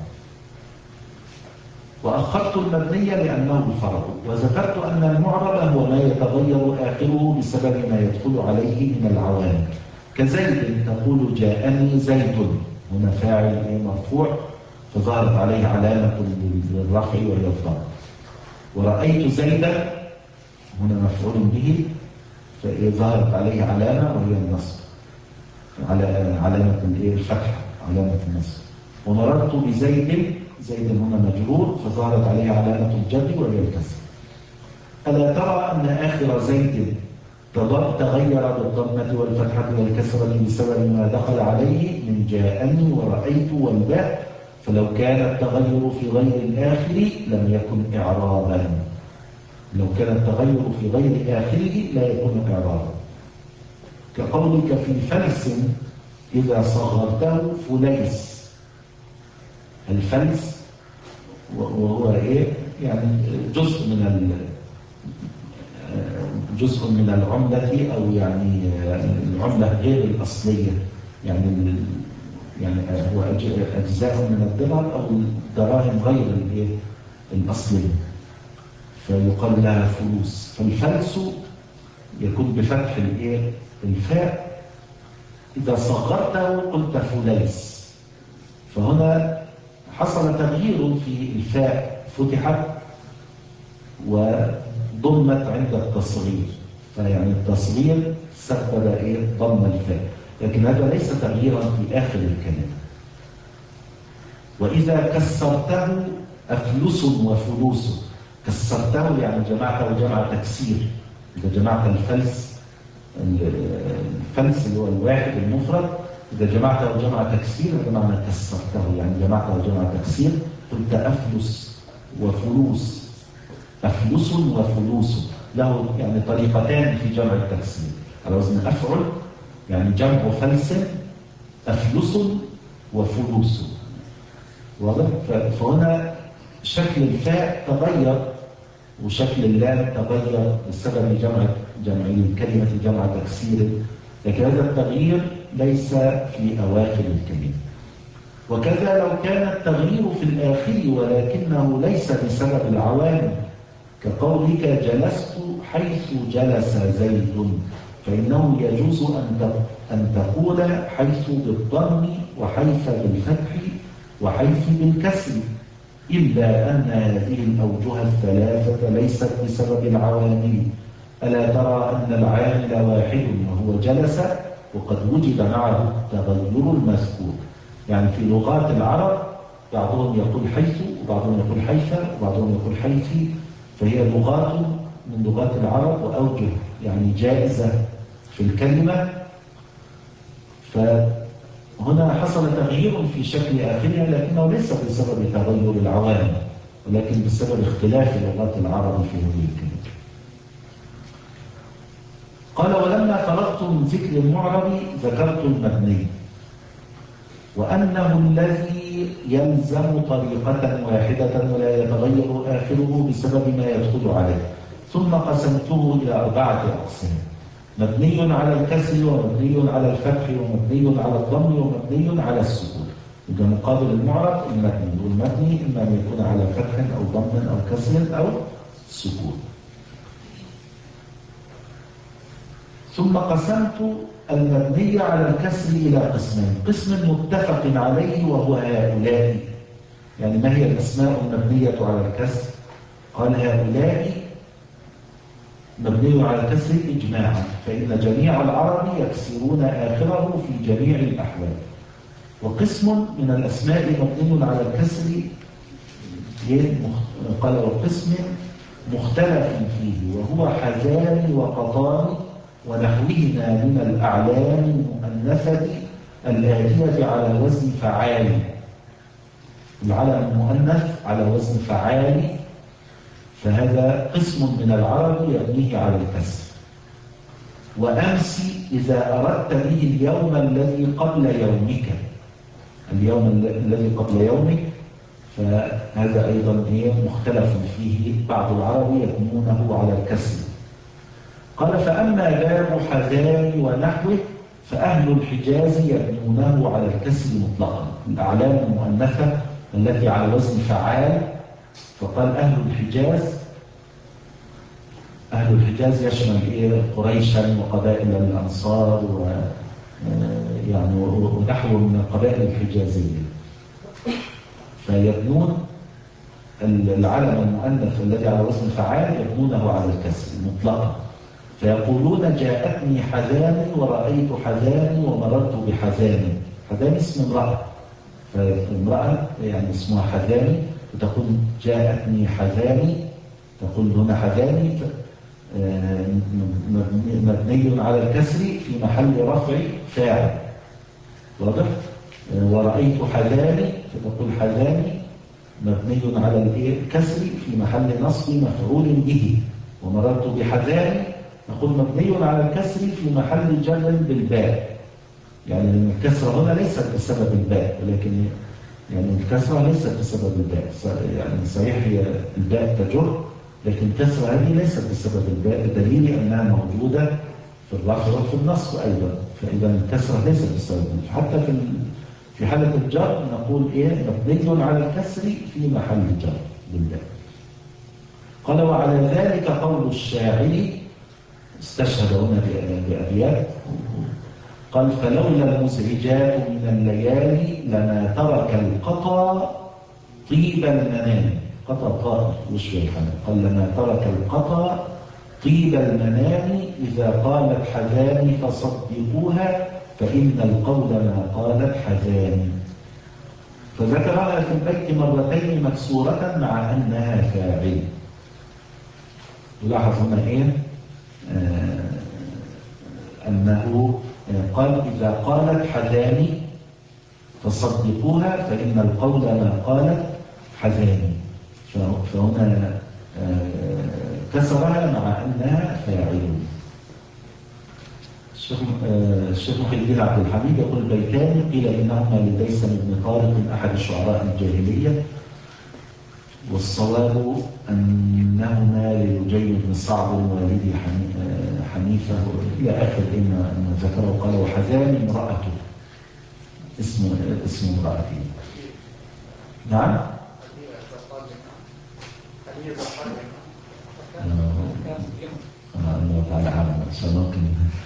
وأخرت المبني لأنه الفرع، وذكرت أن المعرب هو ما يتغير آخره بسبب ما يدخل عليه من العوامل. كزيد تقول جاءني زيد، هنا فاعل مرفوع فظهرت عليه علامة للرفع وهي الضم. ورأيت زيدا هنا مفعول به فظهرت عليه علامة وهي النصب، على علامة الفتح، علامة النصب. ومررت بزيد، زيد هنا مجرور فظهرت عليه علامة الجر وهي الكسر. ألا ترى أن آخر زيد تغير بالضمة والفتحة والكسرة بسبب ما دخل عليه من جاءني ورأيت والباء، فلو كان التغير في غير الآخر لم يكن إعرابا. لو كان التغير في غير آخره لا يكون إعرابا. كقولك في فلس إذا صغرته فليس. الفلس وهو إيه؟ يعني جزء من جزء من العملة، أو يعني العملة غير الأصلية، يعني يعني هو أجزاء من الدرهم أو الدراهم غير الأصلية. فيقال لها فلوس. فالفلس يكون بفتح الايه الفاء. إذا صغرته قلت فليس. فهنا حصل تغيير في الفاء، فتحت وضمت عند التصغير، فيعني التصغير سبب ايه ضم الفاء، لكن هذا ليس تغييرا في آخر الكلمة. وإذا كسرته أفلس وفلوس. كسرته يعني جمعته جمع تكسير. إذا جمعت الفلس، الفلس اللي هو الواحد المفرد، إذا جمعته جمع تكسير هذا معنى كسرته، يعني جمعته جمع تكسير. قلت أفلس وفلوس. أفلس وفلوس له يعني طريقتان في جمع التكسير، على وزن أفعل، يعني جمع فلس أفلس وفلوس. واضح؟ فهنا شكل الفاء تغير وشكل اللام تغير بسبب جمع جمع الكلمة جمع تكسير، لكن هذا التغيير ليس في أواخر الكلمة. وكذا لو كان التغيير في الآخر ولكنه ليس بسبب العوامل، كقولك جلست حيث جلس زيد، فإنه يجوز أن أن تقول حيث بالضم وحيث بالفتح وحيث بالكسر، إلا أن هذه الأوجه الثلاثة ليست بسبب العوامل. ألا ترى أن العامل واحد وهو جلس، وقد وجد معه التغير المذكور. يعني في لغات العرب بعضهم يقول حيث وبعضهم يقول حيث وبعضهم يقول حيثي، فهي لغات من لغات العرب وأوجه يعني جائزة في الكلمة. فهنا حصل تغيير في شكل آخرها، لكنه ليس بسبب تغير العوامل، ولكن بسبب اختلاف لغات العرب في هذه الكلمة. قال: ولما فرغت من ذكر المعرب ذكرت المبني، وأنه الذي يلزم طريقة واحدة ولا يتغير آخره بسبب ما يدخل عليه. ثم قسمته إلى أربعة أقسام: مبني على الكسر، ومبني على الفتح، ومبني على الضم، ومبني على السكون. إذا مقابل المعرب المبني، والمبني إما أن يكون على فتح أو ضم أو كسر أو سكون. ثم قسمت المبني على الكسر إلى قسمين: قسم متفق عليه وهو هؤلاء. يعني ما هي الأسماء المبنية على الكسر؟ قال: هؤلاء مبني على الكسر إجماعا، فإن جميع العرب يكسرون آخره في جميع الأحوال. وقسم من الأسماء مبني على الكسر، قال: وقسم مختلف فيه وهو حذان وقطان ونحوهما من الأعلام المؤنثة الآتية على وزن فعال. العلم المؤنث على وزن فعال، فهذا قسم من العرب يبنيه على الكسر. وأمس إذا أردت به اليوم الذي قبل يومك، اليوم الذي قبل يومك، فهذا أيضا مختلف فيه، بعض العرب يبنونه على الكسر. قال: فأما باب حذان ونحوه فأهل الحجاز يبنونه على الكسر مطلقا، الأعلام المؤنثة التي على وزن فعال. فقال أهل الحجاز، أهل الحجاز يشمل إيه؟ قريشا وقبائل الأنصار و يعني ونحو من القبائل الحجازية، فيبنون العلم المؤنث الذي على وزن فعال يبنونه على الكسر مطلقا. فيقولون جاءتني حذان ورأيت حذان ومررت بحذان. حذان اسم امرأة، فامرأة يعني اسمها حذاني، وتقول جاءتني حذاني، تقول هنا حذاني مبني على الكسر في محل رفع فاعل. واضح؟ ورأيت حذاني، فتقول حذاني مبني على الكسر في محل نصب مفعول به. ومررت بحذاني نقول مبني على الكسر في محل جر بالباء، يعني الكسرة هنا ليست بسبب الباء، ولكن يعني الكسرة ليست بسبب الباء، يعني صحيح هي الباء تجر، لكن الكسرة هذه ليست بسبب الباء، بدليل أنها موجودة في الرفع وفي النصب أيضا. فإذا الكسرة ليست بسبب الباء. حتى في في حالة الجر نقول إيه؟ مبني على الكسر في محل جر بالباء. قال وعلى ذلك قول الشاعر، استشهد هنا بأبيات، قال فلولا المزعجات من الليالي لما ترك القطا طيب المنام. قطا طائر يشبه الحمام. قال لما ترك القطا طيب المنام إذا قالت حزاني فصدقوها فإن القول ما قالت حزاني. فذكرها في البيت مرتين مكسورة مع أنها فاعل. يلاحظ هنا إيه؟ آه أنه قال إذا قالت حزاني فصدقوها فإن القول ما قالت حزاني. فهنا كسرها مع أنها فاعل. الشيخ محي الدين عبد الحميد يقول بيتان قيل إنهما لديسم بن طارق أحد شعراء الجاهلية، والصواب أنهما للجيم بن صعب والدي حنيفة إلى آخر إن ذكره. قال وحزان امرأته، اسم اسم امرأته. نعم. الله تعالى أعلم. ممكن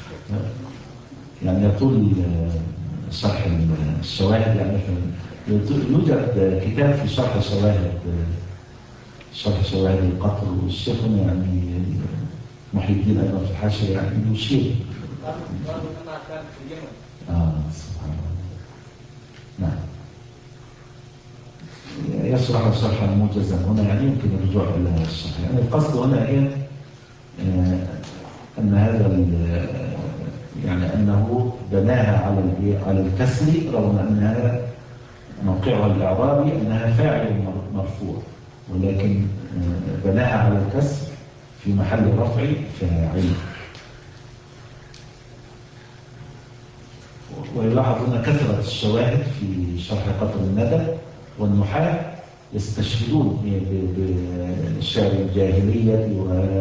يعني يطول شرح الشواهد. يعني يوجد كتاب في شرح شواهد شرح شواهد القطر، والشيخ يعني محي الدين أيضا في الحاشية يعني يشير. آه سبحان الله. نعم. يشرح شرحا موجزا هنا، يعني يمكن الرجوع إلى الشرح. يعني القصد هنا إيه؟ آه أن هذا يعني أنه بناها على على الكسر، رغم أنها موقعها الإعرابي أنها فاعل مرفوع، ولكن بناها على الكسر في محل رفع فاعل. ويلاحظ أن كثرة الشواهد في شرح قطر الندى، والنحاة يستشهدون بالشعر الجاهلية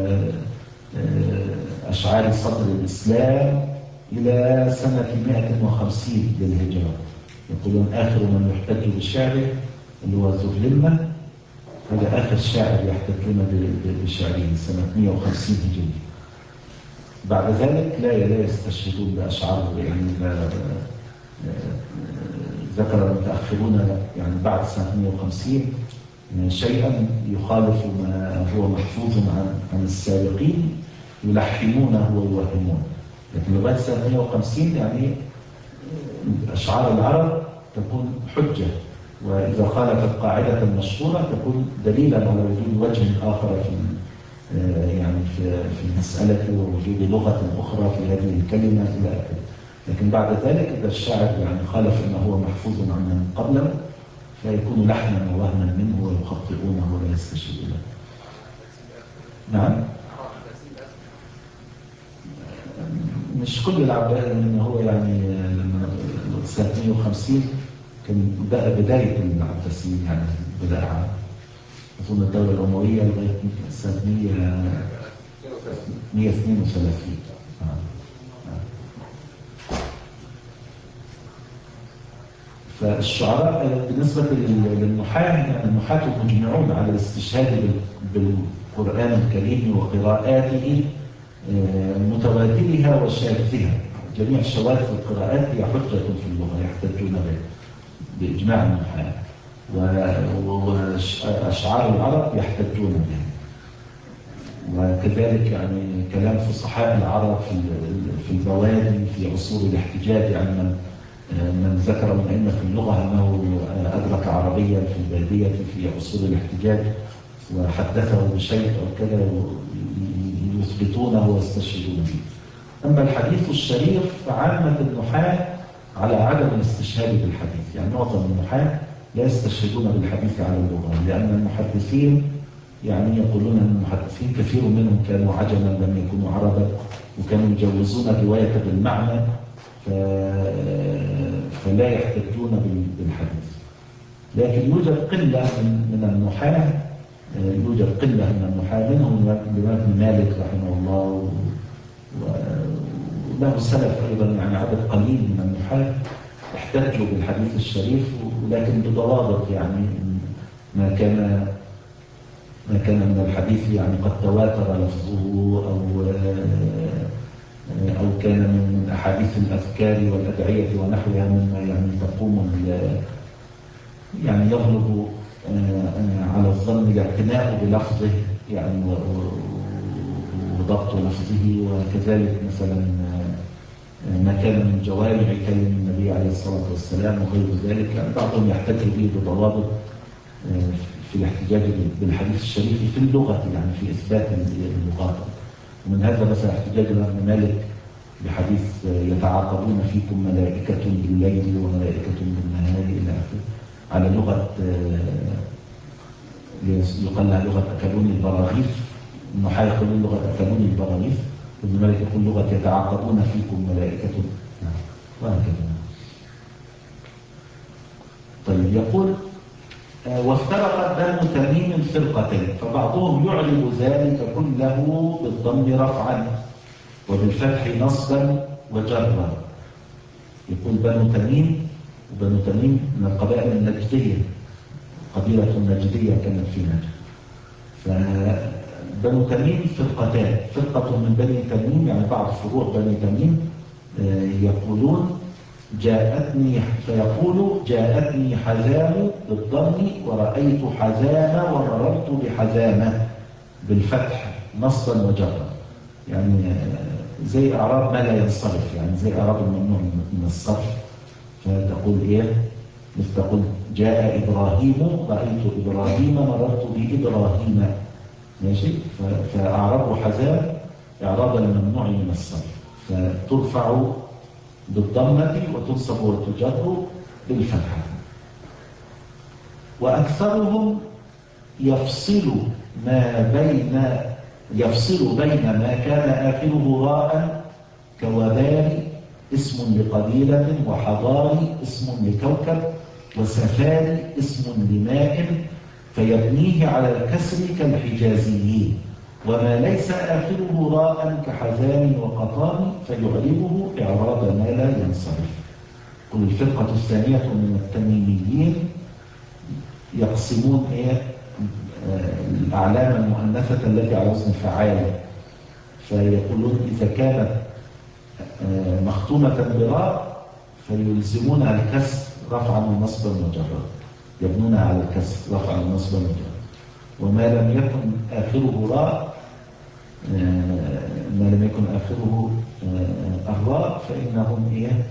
وأشعار صدر الإسلام إلى سنة مئة وخمسين للهجرة. يقولون آخر من يحتج بشعره اللي هو ذو الهمة، هذا آخر شاعر يحتج لنا بشعره سنة مئة وخمسين هجرية. بعد ذلك لا لا يستشهدون بأشعار، يعني ذكر المتأخرون يعني بعد سنة مئة وخمسين شيئا يخالف ما هو محفوظ عن عن السابقين، يلحمونه ويوهمون. لكن لغاية سنة مئة وخمسين يعني أشعار العرب تكون حجة، وإذا خالفت القاعدة المشهورة تكون دليلا على وجود وجه آخر في يعني في في المسألة، ووجود لغة أخرى في هذه الكلمة إلى آخره. لكن بعد ذلك إذا الشاعر يعني خالف ما هو محفوظ عن من قبله فيكون لحنا ووهما منه ويخطئونه ولا يستشهدونه. نعم. مش كل العباد، إن هو يعني سنة مئة وخمسين كان بقى بداية العباسيين، يعني بدأها أظن الدولة الأموية لغاية سنة مئة واثنين وثلاثين. فالشعراء بالنسبة للنحاة، يعني النحاة مجمعون على الاستشهاد بالقرآن الكريم وقراءاته متواترها وشاذها. جميع الشواذ في القراءات هي حجة في اللغة يحتجون بها بإجماع النحاة، وأشعار العرب يحتجون بها. وكذلك يعني كلام فصحاء العرب في البوادي في عصور الاحتجاج، يعني من من ذكر من أئمة اللغة أنه أدرك عربيا في البادية في عصور الاحتجاج وحدثه بشيء أو كذا يثبتونه ويستشهدون به. أما الحديث الشريف فعامة النحاة على عدم الاستشهاد بالحديث، يعني معظم النحاة لا يستشهدون بالحديث على اللغة، لأن المحدثين يعني يقولون أن المحدثين كثير منهم كانوا عجما لم يكونوا عربا، وكانوا يجوزون الرواية بالمعنى، فلا يحتجون بالحديث. لكن يوجد قلة من النحاة، يوجد قلة من النحاة منهم الإمام ابن مالك رحمه الله، وله سلف أيضا، يعني عدد قليل من النحاة احتجوا بالحديث الشريف، ولكن بضوابط، يعني ما كان ما كان من الحديث يعني قد تواتر لفظه أو أو كان من أحاديث الأذكار والأدعية ونحوها مما يعني تقوم يعني يغلب على الظن الاعتناء بلفظه يعني وضبط لفظه، وكذلك مثلا ما كان من جوامع كلم النبي عليه الصلاة والسلام وغير ذلك. يعني بعضهم يحتج به بضوابط في الاحتجاج بالحديث الشريف في اللغة، يعني في إثبات اللغات. ومن هذا مثلا احتجاج ابن مالك بحديث يتعاقبون فيكم ملائكة بالليل وملائكة بالنهار إلى آخره، على لغة يقال لها لغة أكلون البراغيث. النحاة يقولون لغة أكلون البراغيث، ابن مالك يقول لغة يتعاقبون فيكم ملائكة وهكذا. طيب يقول وافترقت بنو تميم فرقتين، فبعضهم يعرب ذلك كله بالضم رفعا وبالفتح نصبا وجرا. يقول بنو تميم، وبنو تميم من القبائل النجدية، قبيلة النجدية كانت في نجد. فبنو تميم فرقتان، فرقة من بني تميم يعني بعض فروع بني تميم يقولون جاءتني، فيقول جاءتني حزام بالضم ورأيت حزام ومررت بحزامة بالفتح نصبا وجرا، يعني زي أعراب ما لا ينصرف، يعني زي أعراب الممنوع من الصرف. فتقول إيه؟ مثل تقول جاء إبراهيم رأيت إبراهيم مررت بإبراهيم، ماشي. فأعراب حزام إعراب الممنوع من الصرف، فترفع بالضمة وتنصب وتجر بالفتحة. وأكثرهم يفصل ما بين يفصل بين ما كان آخره راء كوبال اسم لقبيلة، وحضاري اسم لكوكب، وسفاري اسم لماء، فيبنيه على الكسر كالحجازيين. وما ليس آخره راء كحزام وقطان فيعربه إعراب ما لا ينصرف. كل الفرقة الثانية من التميميين يقسمون إيه الأعلام المؤنثة التي على وزن فعال، فيقولون إذا كانت مختومة براء فيلزمونها الكسر رفعا ونصبا وجرا، يبنونها على الكسر رفعا ونصبا وجرا. وما لم يكن آخره راء ما لم يكن آخره الراء فإنهم إيه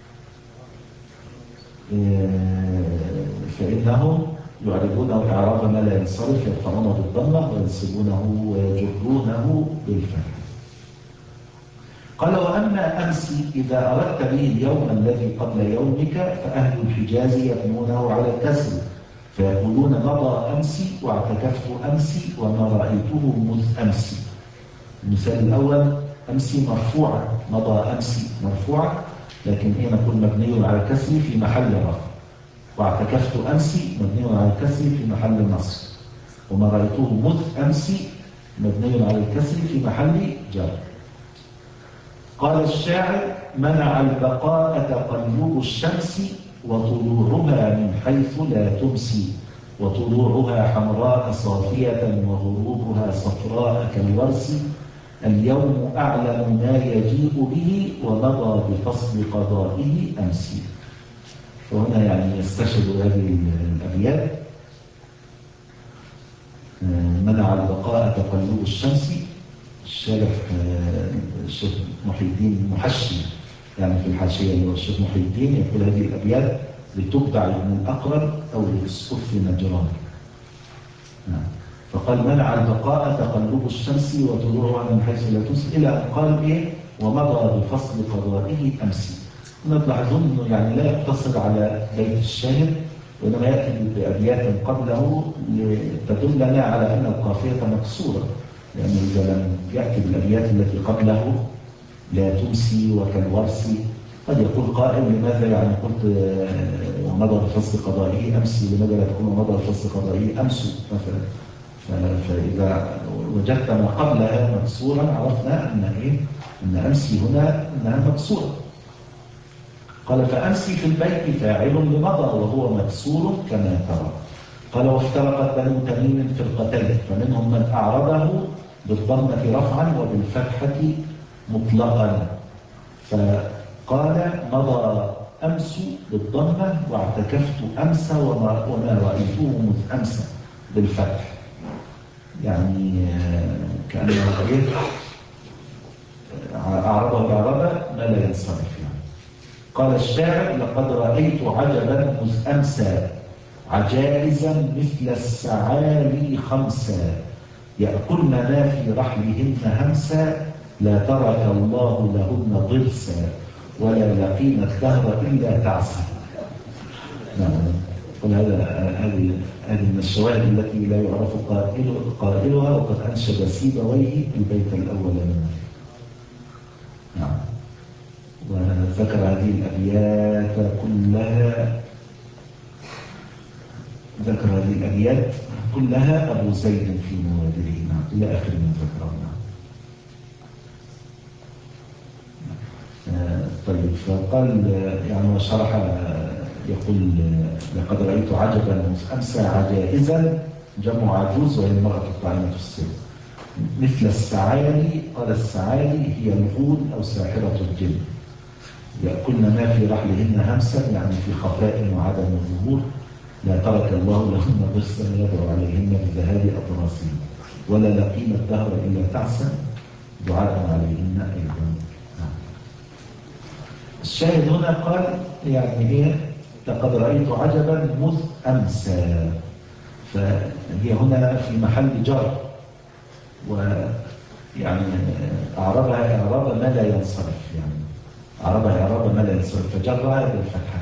فإنهم يعربونه إعراب ما لا ينصرف، يرفعونه بالضمة وينصبونه ويجرونه بالفتح. قال وأما أمس إذا أردت به اليوم الذي قبل يومك فأهل الحجاز يبنونه على الكسر، فيقولون مضى أمسي واعتكفت أمسي وما رأيته مذ أمسي. المثال الأول أمسي مرفوعة، مضى أمسي مرفوعة، لكن هنا نقول مبني على الكسر في محل رفع. واعتكفت أمسي مبني على الكسر في محل نصب. وما رأيته مذ أمسي مبني على الكسر في محل جر. قال الشاعر منع البقاء تقلب الشمس وطلوعها من حيث لا تمسي، وطلوعها حمراء صافية وغروبها صفراء كالورس، اليوم أعلم ما يجيء به ومضى بفصل قضائه أمسي. فهنا يعني يستشهد هذه الأبيات منع البقاء تقلب الشمس. الشارح الشيخ محي الدين محشي يعني في الحاشية اللي هو الشيخ محي الدين يقول هذه الأبيات لتبدع ابن الأقرب أو لتسقط في نجران. فقال منع البقاء تقلب الشمس وطلوعها من حيث لا تمسي، إلى أن قال إيه ومضى بفصل قضائه أمسي. هنا تلاحظون أنه يعني لا يقتصر على بيت الشاهد، وإنما يأتي بأبيات قبله لتدلنا على أن القافية مكسورة، لأنه يعني إذا لم يأتي بالأبيات التي قبله لا تمسي وكالورس قد يقول قائل لماذا يعني قلت ومضى بفصل قضائه أمسي، لماذا لا تكون ومضى بفصل قضائه أمس مثلا. فإذا وجدت ما قبلها مكسورا عرفنا أن إيه أن أمسي هنا أنها مكسورة. قال فأمسي في البيت فاعل لمضى وهو مكسور كما ترى. قال وافترقت بنو تميم فرقتين، فمنهم من أعرضه بالضمة رفعا وبالفتحة مطلقا، فقال مضى أمس بالضمة واعتكفت أمس وما, وما رأيته مذ أمس بالفتح، يعني كأنه أعرضه إعرابا ما لا ينصرف يعني. قال الشاعر لقد رأيت عجبا مذ أمسى عجائزا مثل السعالي خمسا يأكلن ما في رحلهن همسا لا ترك الله لهن ضرسا ولا لقين الدهر إلا تعسا. نعم. قل هذا هذه هذه من الشواهد التي لا يعرف قائلها، وقد أنشد سيبويه البيت الأول منه. نعم. وذكر هذه الأبيات كلها ذكر هذه الأبيات كلها أبو زيد في موادره. نعم. إلى آخر ما ذكره. نعم. طيب، فقال يعني وشرح يقول لقد رأيت عجبا أمسى عجائزا، جمع عجوز وهي المرأة الطاعنة في السن، مثل السعالي. قال السعالي هي الغول أو ساحرة الجن، يأكلن ما في رحلهن همسا يعني في خفاء وعدم الظهور، لا ترك الله لهن ضرسا يدعو عليهن بذهاب أضراسهن ولا لقين الدهر إلا تعسا دعاء عليهن أيضا. الشاهد هنا قال يعني هي لقد رأيت عجبا مذ أمسى، فهي هنا في محل جر، ويعني أعربها إعراب ما لا ينصرف، يعني أعربها إعراب ما لا ينصرف فجرها بالفتحة.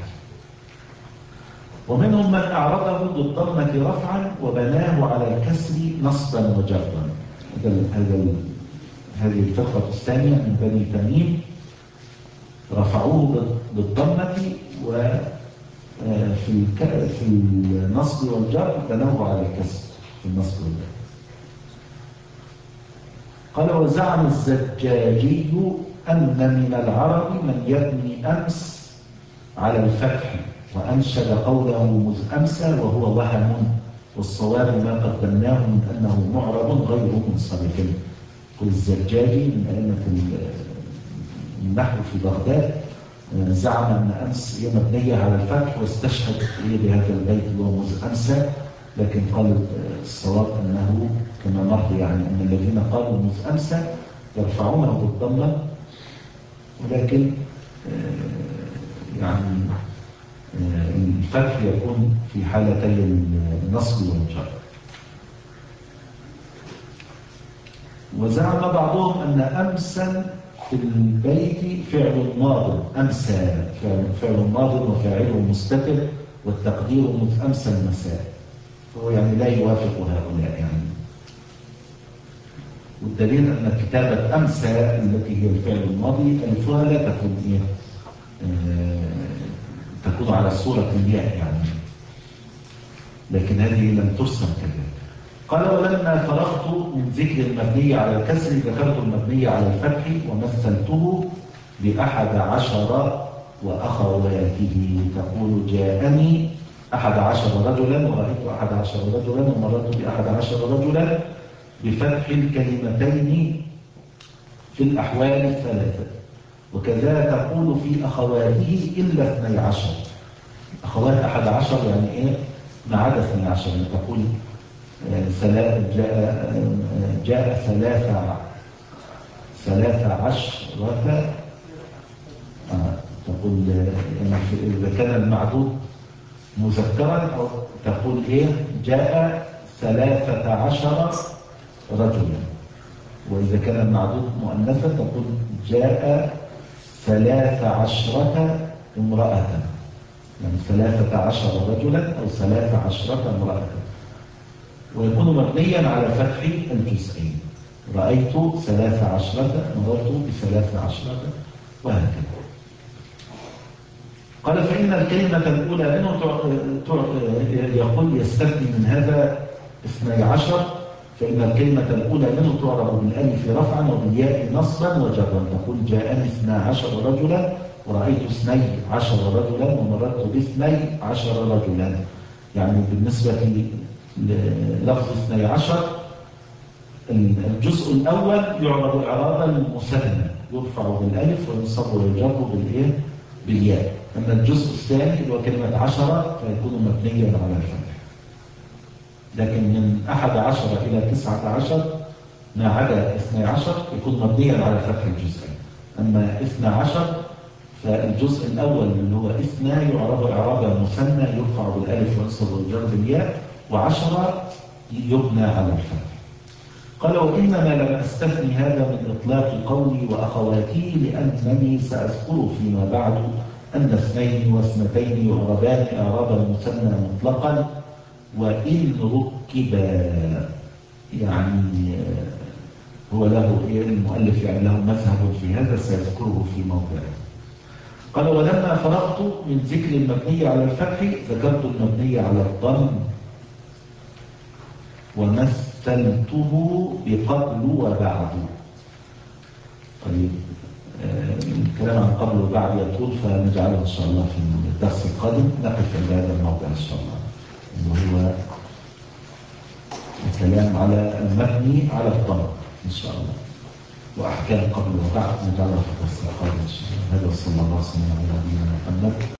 ومنهم من أعربه بالضمة رفعا وبناه على الكسر نصبا وجرا. هذا هذه الفرقة الثانية من بني تميم رفعوه بالضمة، وفي في النصب والجر بنوه على الكسر في النصب والجر. قال وزعم الزجاجي أن من العرب من يبني أمس على الفتح، وأنشد قوله مذ أمسى وهو وهم، والصواب ما قدمناه من أنه معرب غير منصرف. قل الزجاجي من أئمة النحو في بغداد زعم أن أمس هي مبنية على الفتح، واستشهد بهذا البيت وهو مذ أمسى، لكن قال الصواب أنه كما مر يعني أن الذين قالوا مذ أمسى يرفعونه بالضمة، ولكن يعني الفتح يكون في حالتي النصب والجر. وزعم بعضهم أن أمسا في البيت فعل ماض، أمسى فعل ماض وفاعله مستتر، والتقدير مذ أمسى المساء، هو يعني لا يوافق هؤلاء يعني. والدليل أن كتابة أمسى التي هي الفعل الماضي ألفها لا تكون إيه؟ آه تكون على صورة الياء يعني، لكن هذه لم ترسم كذلك. قال ولما فرغت من ذكر المبني على الكسر ذكرت المبني على الفتح ومثلته بأحد عشر وأخواته. تقول جاءني أحد عشر رجلا ورأيت أحد عشر رجلا ومررت بأحد عشر رجلا بفتح الكلمتين في الأحوال الثلاثة. وكذا تقول في أخواته إلا اثني عشر. أخوات أحد عشر يعني إيه؟ ما عدا اثني عشر. تقول جاء جاء ثلاثة ثلاثة عشرة. تقول إذا كان المعدود مذكرا أو تقول إيه؟ جاء ثلاثة عشر رجلا. وإذا كان المعدود مؤنثا تقول جاء ثلاثة عشرة امرأة، يعني ثلاثة عشر رجلا أو ثلاثة عشرة امرأة. ويكون مبنيا على فتح الجزئين، رأيت ثلاثة عشرة مررت بثلاثة عشرة وهكذا. قال فإن الكلمة الأولى منه يقول يستثني من هذا اثني عشر، فإن الكلمة الأولى منه تعرب بالألف رفعا وبالياء نصبا وجرا. تقول جاءني اثنى عشر رجلا ورأيت اثني عشر رجلا ومررت باثني عشر رجلا. يعني بالنسبة للفظ اثني عشر الجزء الأول يعرب إعرابا المثنى يرفع بالألف وينصب ويجر بالإيه؟ بالياء. أما الجزء الثاني اللي هو كلمة عشرة فيكون مبنيا على الفتح. لكن من أحد عشر إلى تسعة عشر ما عدا اثني عشر يكون مبنيا على فتح الجزئين. أما اثني عشر فالجزء الأول اللي هو اثنى يعرب إعرابا مثنى يرفع بالألف وينصب ويجر بالياء، وعشرة يبنى على الفتح. قال وإنما لم أستثني هذا من إطلاق قولي وأخواتي لأنني سأذكر فيما بعد أن اثنين واثنتين يعربان إعرابا مثنى مطلقا وإن ركبا. يعني هو له المؤلف يعني له مذهب في هذا سيذكره في موضعه. قال ولما فرغت من ذكر المبني على الفتح ذكرت المبني على الضم ومثلته بقبل وبعد. طيب آه الكلام عن قبل وبعد يطول فنجعله إن شاء الله في الدرس القادم. نقف عند هذا الموضع إن شاء الله وهو الكلام على المبني على الضم إن شاء الله، وأحكام قبل وبعد نجعله في الدرس القادم إن شاء الله. هذا صلى الله عليه وسلم على نبينا محمد.